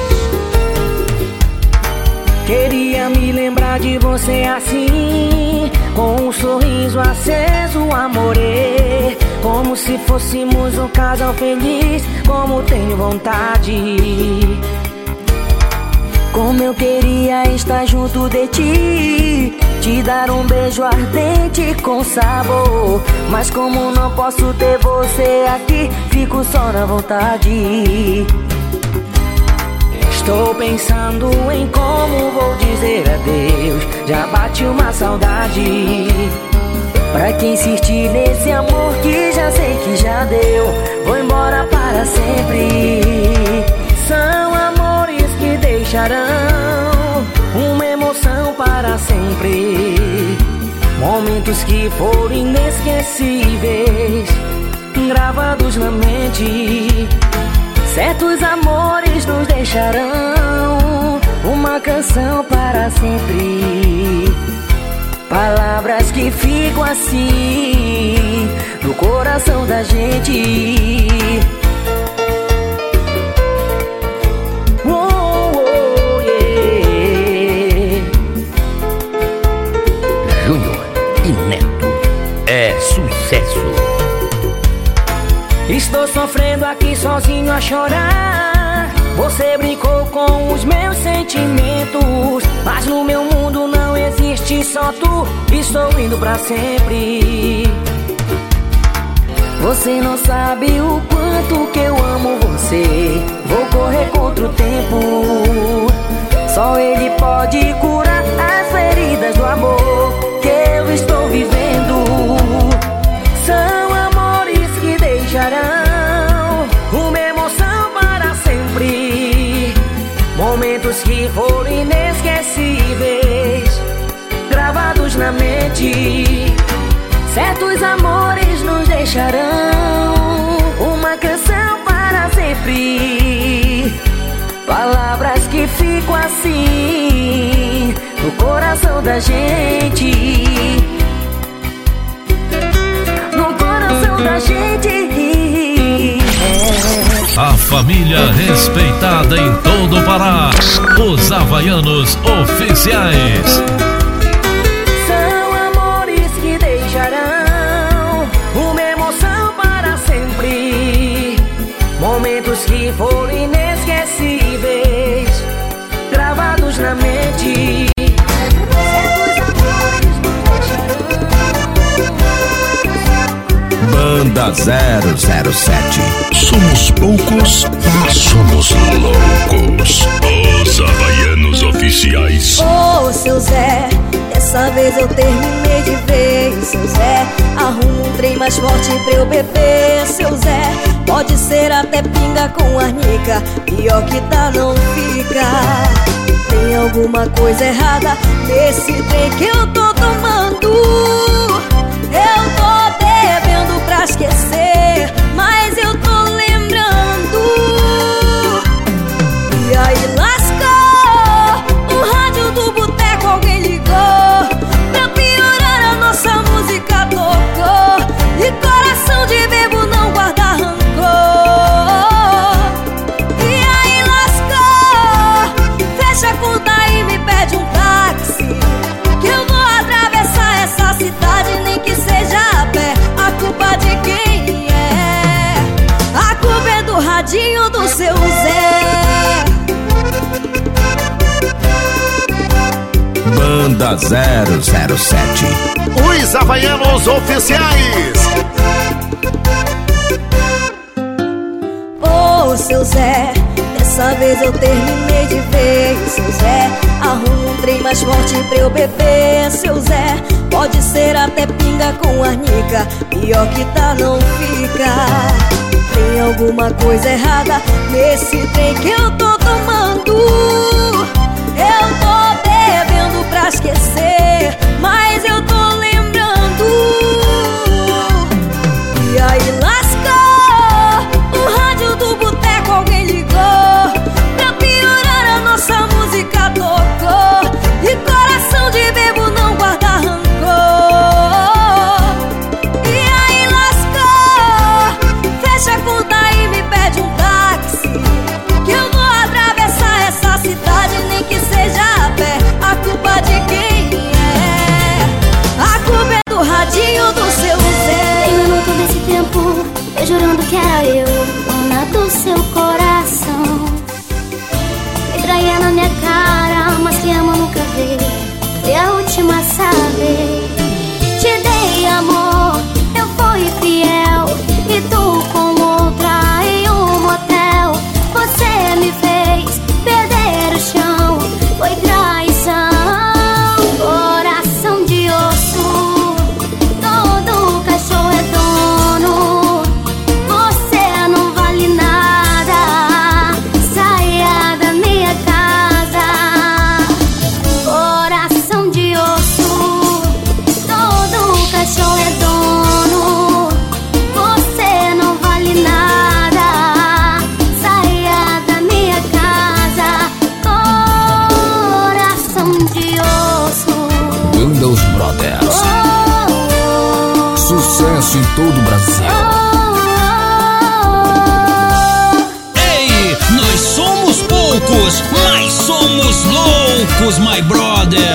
Queria me lembrar de você assim, com um sorriso aceso, amore, como se fôssemos um casal feliz, como tenho vontade. Como eu queria estar junto de ti, te dar um beijo ardente com sabor, mas como não posso ter você aqui, fico só na vontade. Estou pensando em como vou dizer adeus, já bate uma saudade. Pra que insistir nesse amor que já sei que já deu, vou embora para sempre. São amores que deixarão uma emoção para sempre, momentos que foram inesquecíveis, gravados na mente. Certos amores nos deixarão uma canção para sempre, palavras que ficam assim no coração da gente. Oh, oh, yeah. Júnior e Neto é sucesso. Estou sofrendo aqui sozinho a chorar. Você brincou com os meus sentimentos, mas no meu mundo não existe só tu. Estou indo pra sempre. Você não sabe o quanto que eu amo você. Vou correr contra o tempo. Só ele pode curar as feridas do amor que eu estou vivendo. São amores que deixarão uma emoção para sempre, momentos que foram inesquecíveis, gravados na mente. Certos amores nos deixarão uma canção para sempre, palavras que ficam assim no coração da gente, no coração da gente. A família respeitada em todo o Pará. Os Havaianos Oficiais. São amores que deixarão uma emoção para sempre, momentos que foram inesquecíveis, gravados na mente. Banda 007. Somos poucos, mas somos loucos. Os Havaianos Oficiais. Ô, seu Zé, dessa vez eu terminei de vez. Seu Zé, arruma um trem mais forte pra eu beber. Seu Zé, pode ser até pinga com arnica, pior que tá não fica. Tem alguma coisa errada nesse trem que eu tô tomando. Eu tô bebendo pra esquecer, mas eu tô lembrando. E aí lascou, o rádio do boteco alguém ligou, pra piorar a nossa música tocou, e coração de bebo não guarda rancor. E aí lascou, fecha a conta e me pede um táxi, que eu vou atravessar essa cidade, nem que seja a pé. A culpa de quem é? A culpa é do radinho do seu Zé. Banda 007. Os Havaianos Oficiais. Ô, seu Zé, dessa vez eu terminei de vez. Seu Zé, arruma um trem mais forte pra eu beber. Seu Zé, pode ser até pinga com arnica, pior que tá não fica. Tem alguma coisa errada nesse trem que eu tô tomando. Eu tô bebendo pra esquecer, mas eu tô lembrando. E aí lascou, o rádio do boteco alguém ligou, pra piorar a nossa música tocou, e coração de bebo não guarda rancor. E aí lascou, jurando que era eu, dona do seu coração. Me traía na minha cara, mas que ama nunca vê. Foi a última a saber. Te dei amor, eu fui fiel, e tu com outra em um motel. Você me fez perder o chão, foi traição. Coração de osso, todo cachorro é dono. Você não vale nada, saia da minha casa. Coração de osso, todo cachorro é dono. Você não vale nada, saia da minha casa. Coração de osso. Banda Os Brothers. Sucesso em todo o Brasil. Ei, nós somos poucos, mas somos loucos, my brother.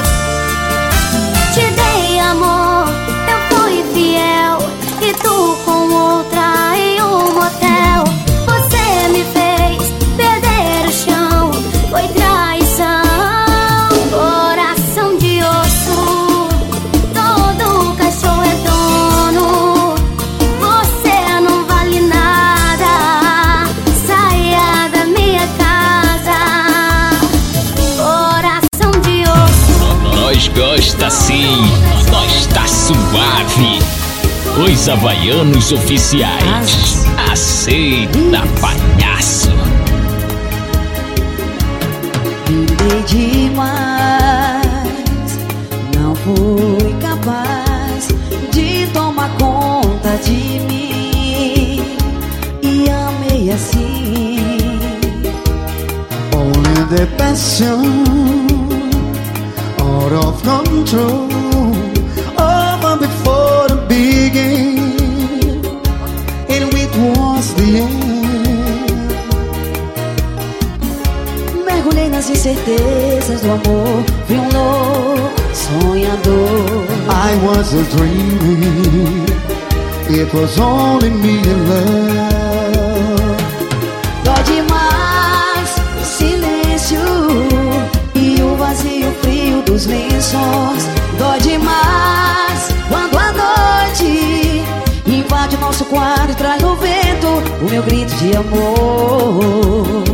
Te dei amor, eu fui fiel, e tu com outra em um motel. Você me fez perder o chão, foi traição. Coração de osso, todo cachorro é dono. Você não vale nada, saia da minha casa. Coração de osso. Nós gosta sim, nós tá suave. Os Havaianos Oficiais. Aceita, palhaço. Brindei demais, não fui capaz de tomar conta de mim, e amei assim. Only the passion, out of control, over before the beginning, and it was the end. Mergulhei nas incertezas do amor, vi um louco sonhador. I was a dreaming, it was only me in love. Dói demais o silêncio e o vazio frio dos lençóis. Dói demais quando a noite invade o nosso quarto e traz no vento o meu grito de amor.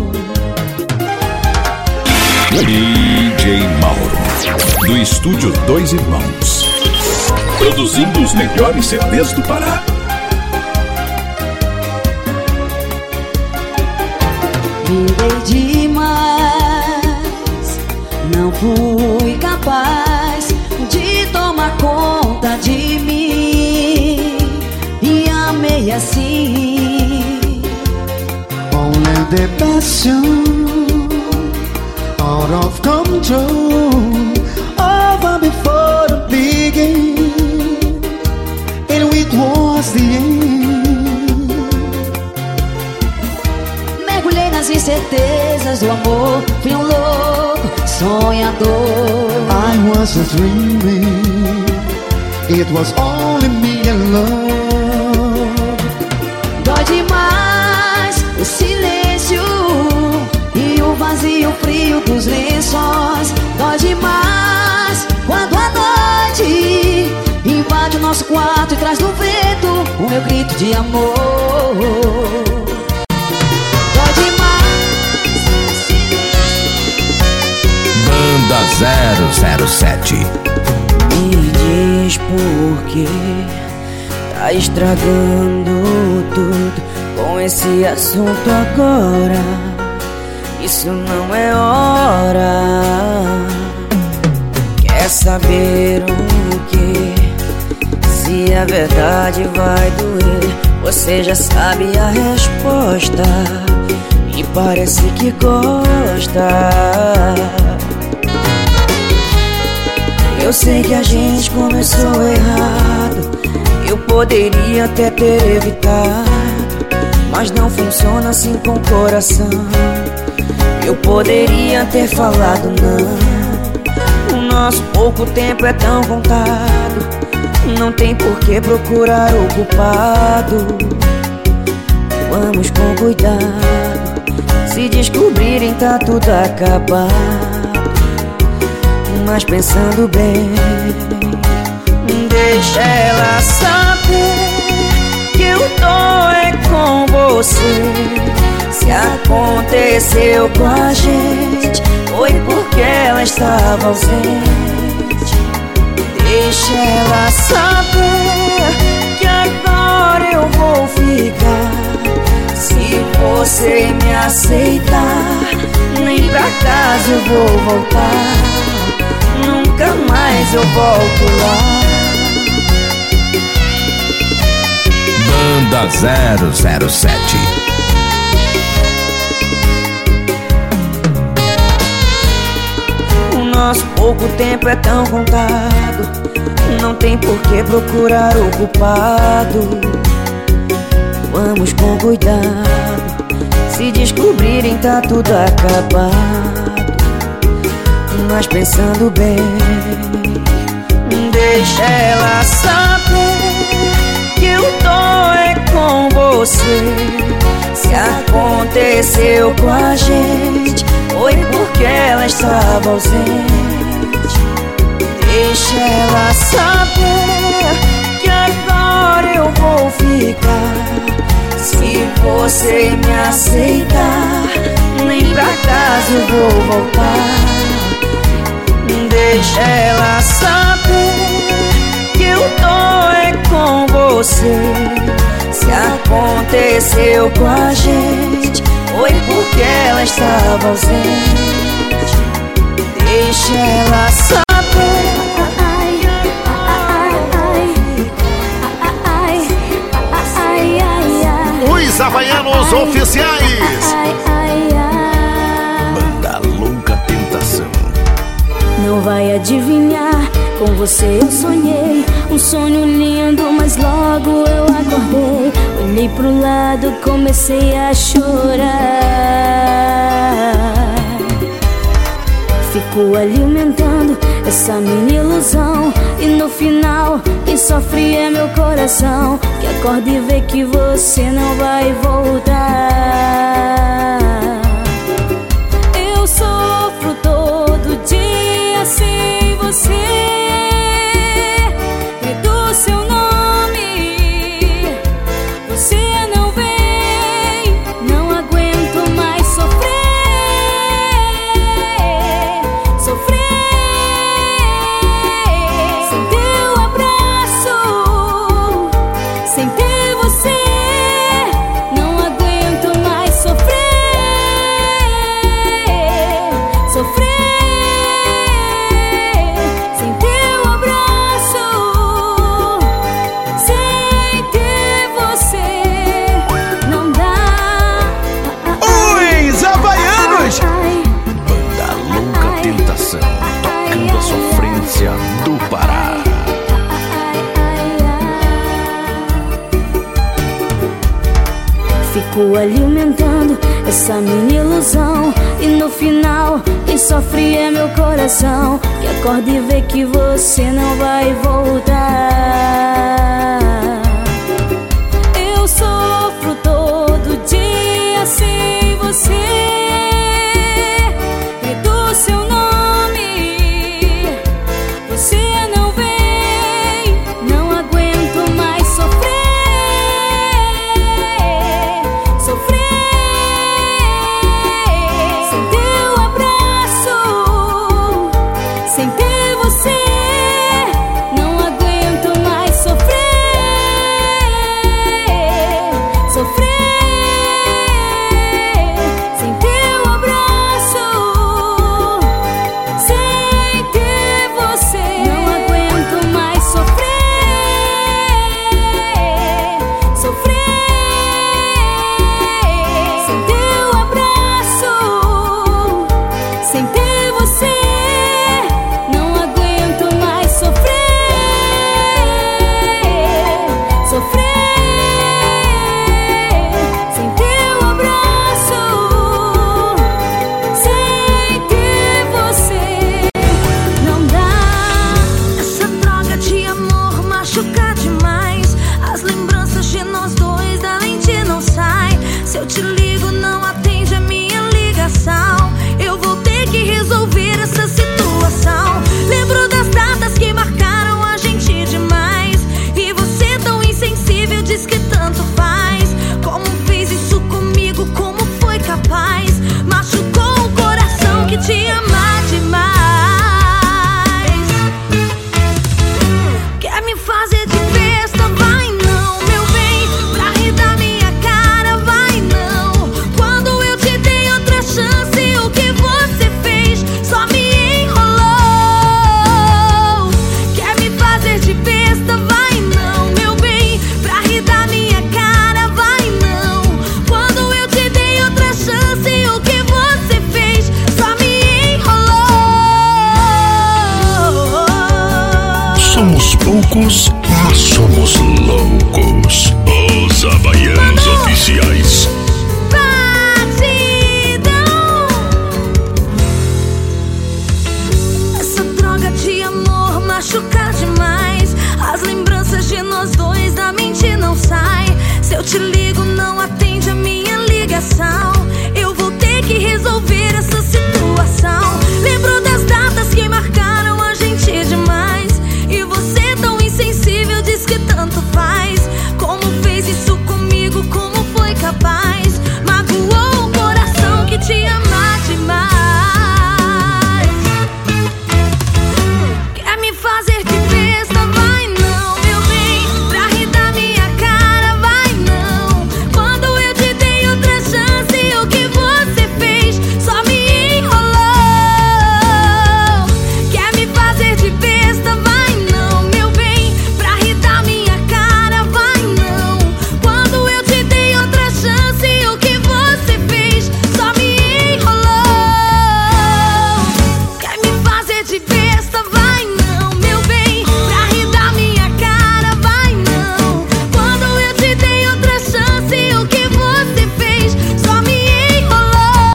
DJ Mauro, do estúdio Dois Irmãos, produzindo os melhores CDs do Pará. Brindei demais, não fui capaz de tomar conta de mim, e amei assim. Only the passion, out of control, over before the beginning, and it was the end. Mergulhei nas incertezas do amor, fui um louco sonhador. I was a dreaming, it was only me in love. Dói demais o silêncio e o vazio frio dos lençóis. Dói demais quando a noite invade o nosso quarto e traz no vento o meu grito de amor. Dói demais. Banda 007. Me diz por que tá estragando tudo com esse assunto agora. Isso não é hora. Quer saber o que? Se a verdade vai doer, você já sabe a resposta e parece que gosta. Eu sei que a gente começou errado, eu poderia até ter evitado, mas não funciona assim com o coração. Eu poderia ter falado não. O nosso pouco tempo é tão contado, Não tem por que procurar o culpado. Vamos com cuidado. Se descobrirem tá tudo acabado. Mas pensando bem, deixa ela saber que eu tô é com você. Se aconteceu com a gente, foi porque ela estava ausente. Deixa ela saber que agora eu vou ficar. Se você me aceitar, nem pra casa eu vou voltar. Nunca mais eu volto lá. Banda 007. O nosso pouco tempo é tão contado. Não tem por que procurar o culpado. Vamos com cuidado. Se descobrirem tá tudo acabado. Mas pensando bem, deixa ela saber que eu tô é com você. Se aconteceu com a gente, foi porque ela estava ausente. Deixa ela saber que agora eu vou ficar. Se você me aceitar, nem pra casa eu vou voltar. Deixa ela saber que eu tô é com você. Se aconteceu com a gente, foi porque ela estava ausente. Deixa ela saber. Os Havaianos Oficiais. Banda Louca Tentação. Não vai adivinhar, com você eu sonhei um sonho lindo, mas logo eu acordei. Olhei pro lado, comecei a chorar. Fico alimentando essa minha ilusão, e no final quem sofre é meu coração, que acorda e vê que você não vai voltar. Eu sofro todo dia sem você. Grito seu nome, você não vem. Não aguento mais sofrer. Sem teu abraço, sem ter você, não aguento mais sofrer. Sem teu abraço, sem ter você, não dá. Os Havaianos. Banda Louca Tentação, tocando a sofrência do Pará. Fico alimentando essa minha ilusão, e no final quem sofre é meu coração, que acorda e vê que você não vai voltar. Eu sofro todo dia sem você. Grito seu nome, você não vem. Não aguento mais sofrer. Sem teu abraço, sem ter você, não aguento mais sofrer. poucos, mas somos loucos. Os Havaianos Oficiais. Essa droga de amor machuca demais. As lembranças de nós dois da mente não sai. Se eu te ligo, não atende a minha ligação. Eu vou ter que resolver essa situação. Lembro das datas que marcaram a gente demais. E você tão insensível, diz que tanto faz. Como fez isso comigo, como foi capaz? Magoou o coração que te ama demais. Quer me fazer de besta? Vai não, meu bem. Pra rir da minha cara, vai não. Quando eu te dei outra chance, o que você fez? Só me enrolou. Quer me fazer de besta? Vai não, meu bem. Pra rir da minha cara, vai não. Quando eu te dei outra chance, o que você fez? Só me enrolou. Quer me fazer de besta? Vai não, meu bem. Pra rir da minha cara, vai não. Quando eu te dei outra chance, o que você fez? Só me enrolou.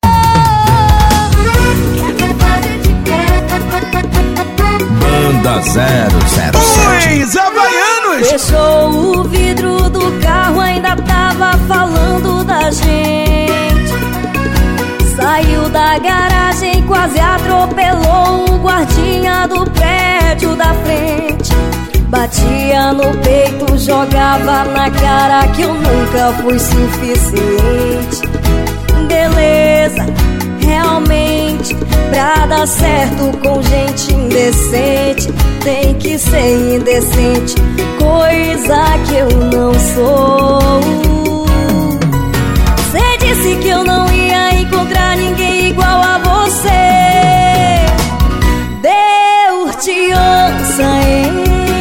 Quer me fazer de besta? Banda 007. Os Havaianos. Fechou o vidro do carro, ainda tava falando da gente. Saiu da garagem, quase atropelou o guardinha do prédio da frente. Batia no peito, jogava na cara que eu nunca fui suficiente. Beleza, realmente, pra dar certo com gente indecente, tem que ser indecente, coisa que eu não sou. Cê disse que eu não ia encontrar ninguém igual a você. Deu te onça, hein?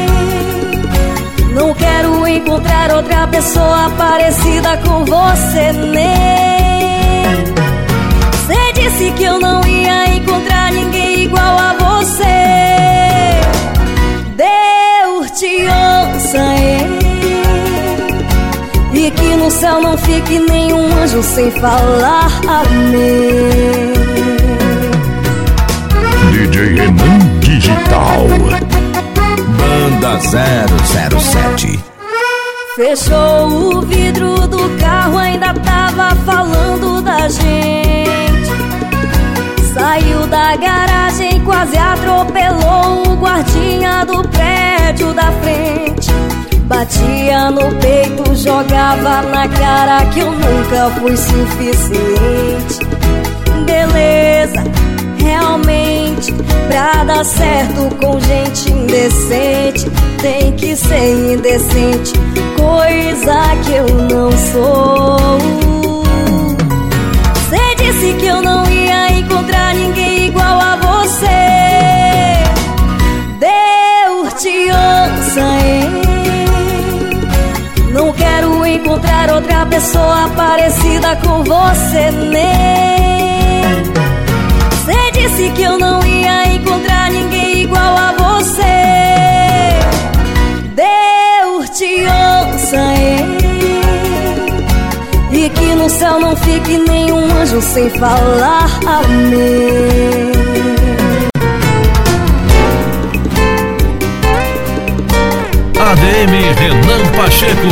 Não quero encontrar outra pessoa parecida com você, nem. Cê disse que eu não ia encontrar ninguém igual a você. Deu te onça, hein? E que no céu não fique nenhum anjo sem falar amém. DJ Renan Digital. Banda 007. Fechou o vidro do carro, ainda tava falando da gente. Saiu da garagem, quase atropelou o guardinha do prédio da frente. Batia no peito, jogava na cara que eu nunca fui suficiente. Beleza, realmente, pra dar certo com gente indecente, tem que ser indecente, coisa que eu não sou. Cê disse que eu não ia encontrar ninguém igual a você. Deu te onça, hein? Não quero encontrar outra pessoa parecida com você, nem. Cê disse que eu não ia encontrar ninguém igual a você. Deu te onça, hein? E que no céu não fique nenhum anjo sem falar amém. ADM Renan Pacheco.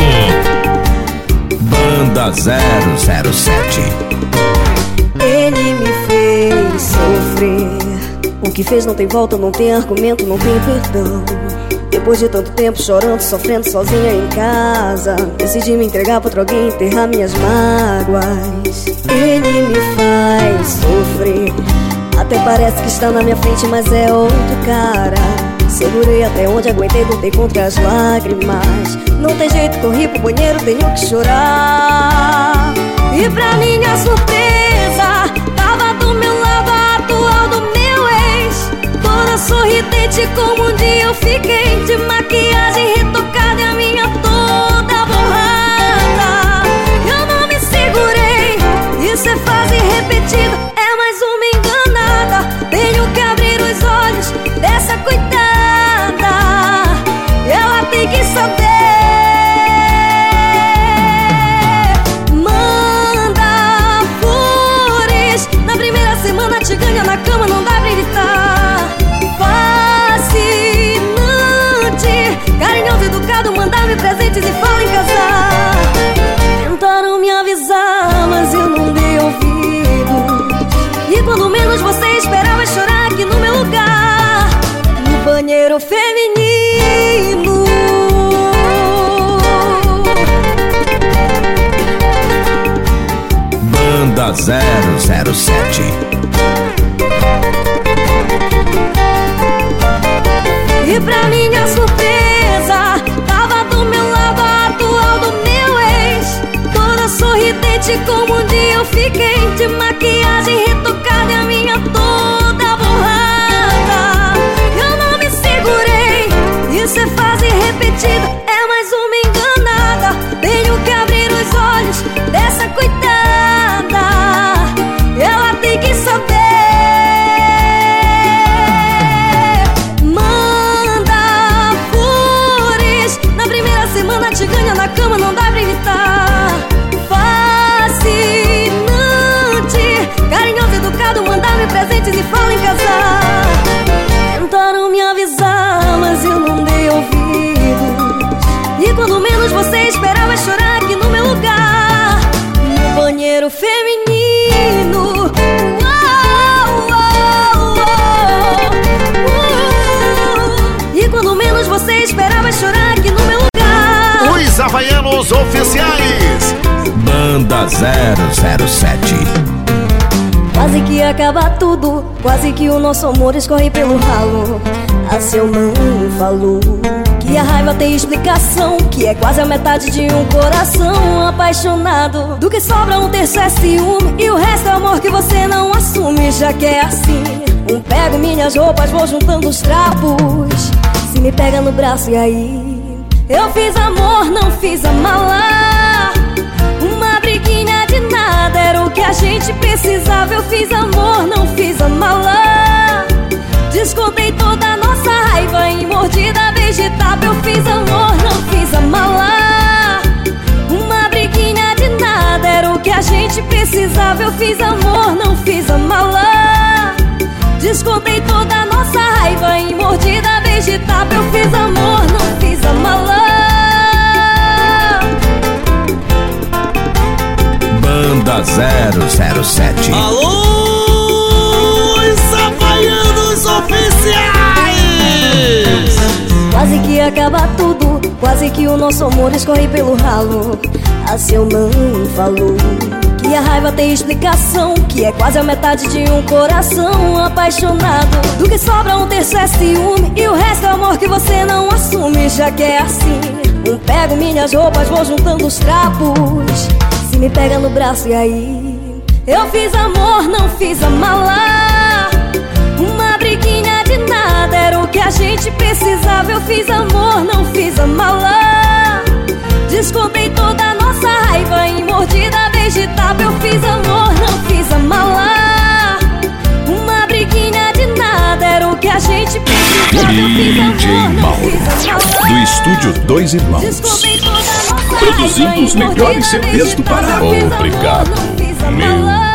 Banda 007. Ele me fez sofrer. O que fez não tem volta, não tem argumento, não tem perdão. Depois de tanto tempo chorando, sofrendo sozinha em casa, decidi me entregar pra outro alguém, enterrar minhas mágoas. Ele me faz sofrer. Até parece que está na minha frente, mas é outro cara. Segurei até onde aguentei, lutei contra as lágrimas. Não tem jeito, corri pro banheiro, tenho que chorar. E pra minha surpresa, tava do meu lado a atual do meu ex. Toda sorridente como um dia eu fiquei, de maquiagem retocada e a minha toda borrada. Eu não me segurei, isso é fase repetida, é mais uma enganada. Tenho que abrir os olhos dessa coitada. Ela banheiro feminino. Banda 007. E pra minha surpresa, tava do meu lado a atual do meu ex, toda sorridente como um dia eu fiquei, de maquiagem retocada e a minha toda borrada. Eu não me segurei, isso é fase repetida, é mais uma enganada. Tenho que abrir os olhos dessa coitada, ela tem que saber. Te ganha na cama, não dá pra evitar. Fascinante, carinhoso, educado, mandar-me presentes e fala em casar. Tentaram me avisar, mas eu não dei ouvidos. E quando menos você esperava, chorar aqui no meu lugar, no banheiro feminino. E quando menos você esperava, chorar aqui no meu lugar. Os Havaianos Oficiais. Banda 007. Quase que acaba tudo, quase que o nosso amor escorre pelo ralo. A seu mãe falou que a raiva tem explicação, que é quase a metade de um coração apaixonado. Do que sobra um terço é ciúme e o resto é amor que você não assume. Já que é assim, pego minhas roupas, vou juntando os trapos. Se me pega no braço e aí? Eu fiz amor, não fiz a mala. Uma briguinha de nada era o que a gente precisava. Eu fiz amor, não fiz a mala. Descontei toda a nossa raiva em mordida, beijo e tapa. Eu fiz amor, não fiz a mala. Uma briguinha de nada era o que a gente precisava. Eu fiz amor, não fiz a mala. Descontei toda a nossa raiva em mordida, beijo e tapa. Eu fiz amor, não fiz a mala. Banda 007. Alô, os Havaianos Oficiais. Quase que acaba tudo, quase que o nosso amor escorre pelo ralo. A seu mãe falou que a raiva tem explicação, que é quase a metade de um coração apaixonado. Do que sobra um terço é ciúme e o resto é amor que você não assume. Já que é assim, pego minhas roupas, vou juntando os trapos. Se me pega no braço e aí? Eu fiz amor, não fiz a mala. Uma briguinha de nada era o que a gente precisava. Eu fiz amor, não fiz a mala. Descontei toda a nossa raiva em mordida, beijo e tapa. Eu fiz amor, não fiz a mala. Uma briguinha de nada era o que a gente precisava. Eu fiz amor, não fiz a mala. Do estúdio Dois Irmãos. Descontei toda a nossa Produzindo os melhores CDs do Pará. Obrigado, meu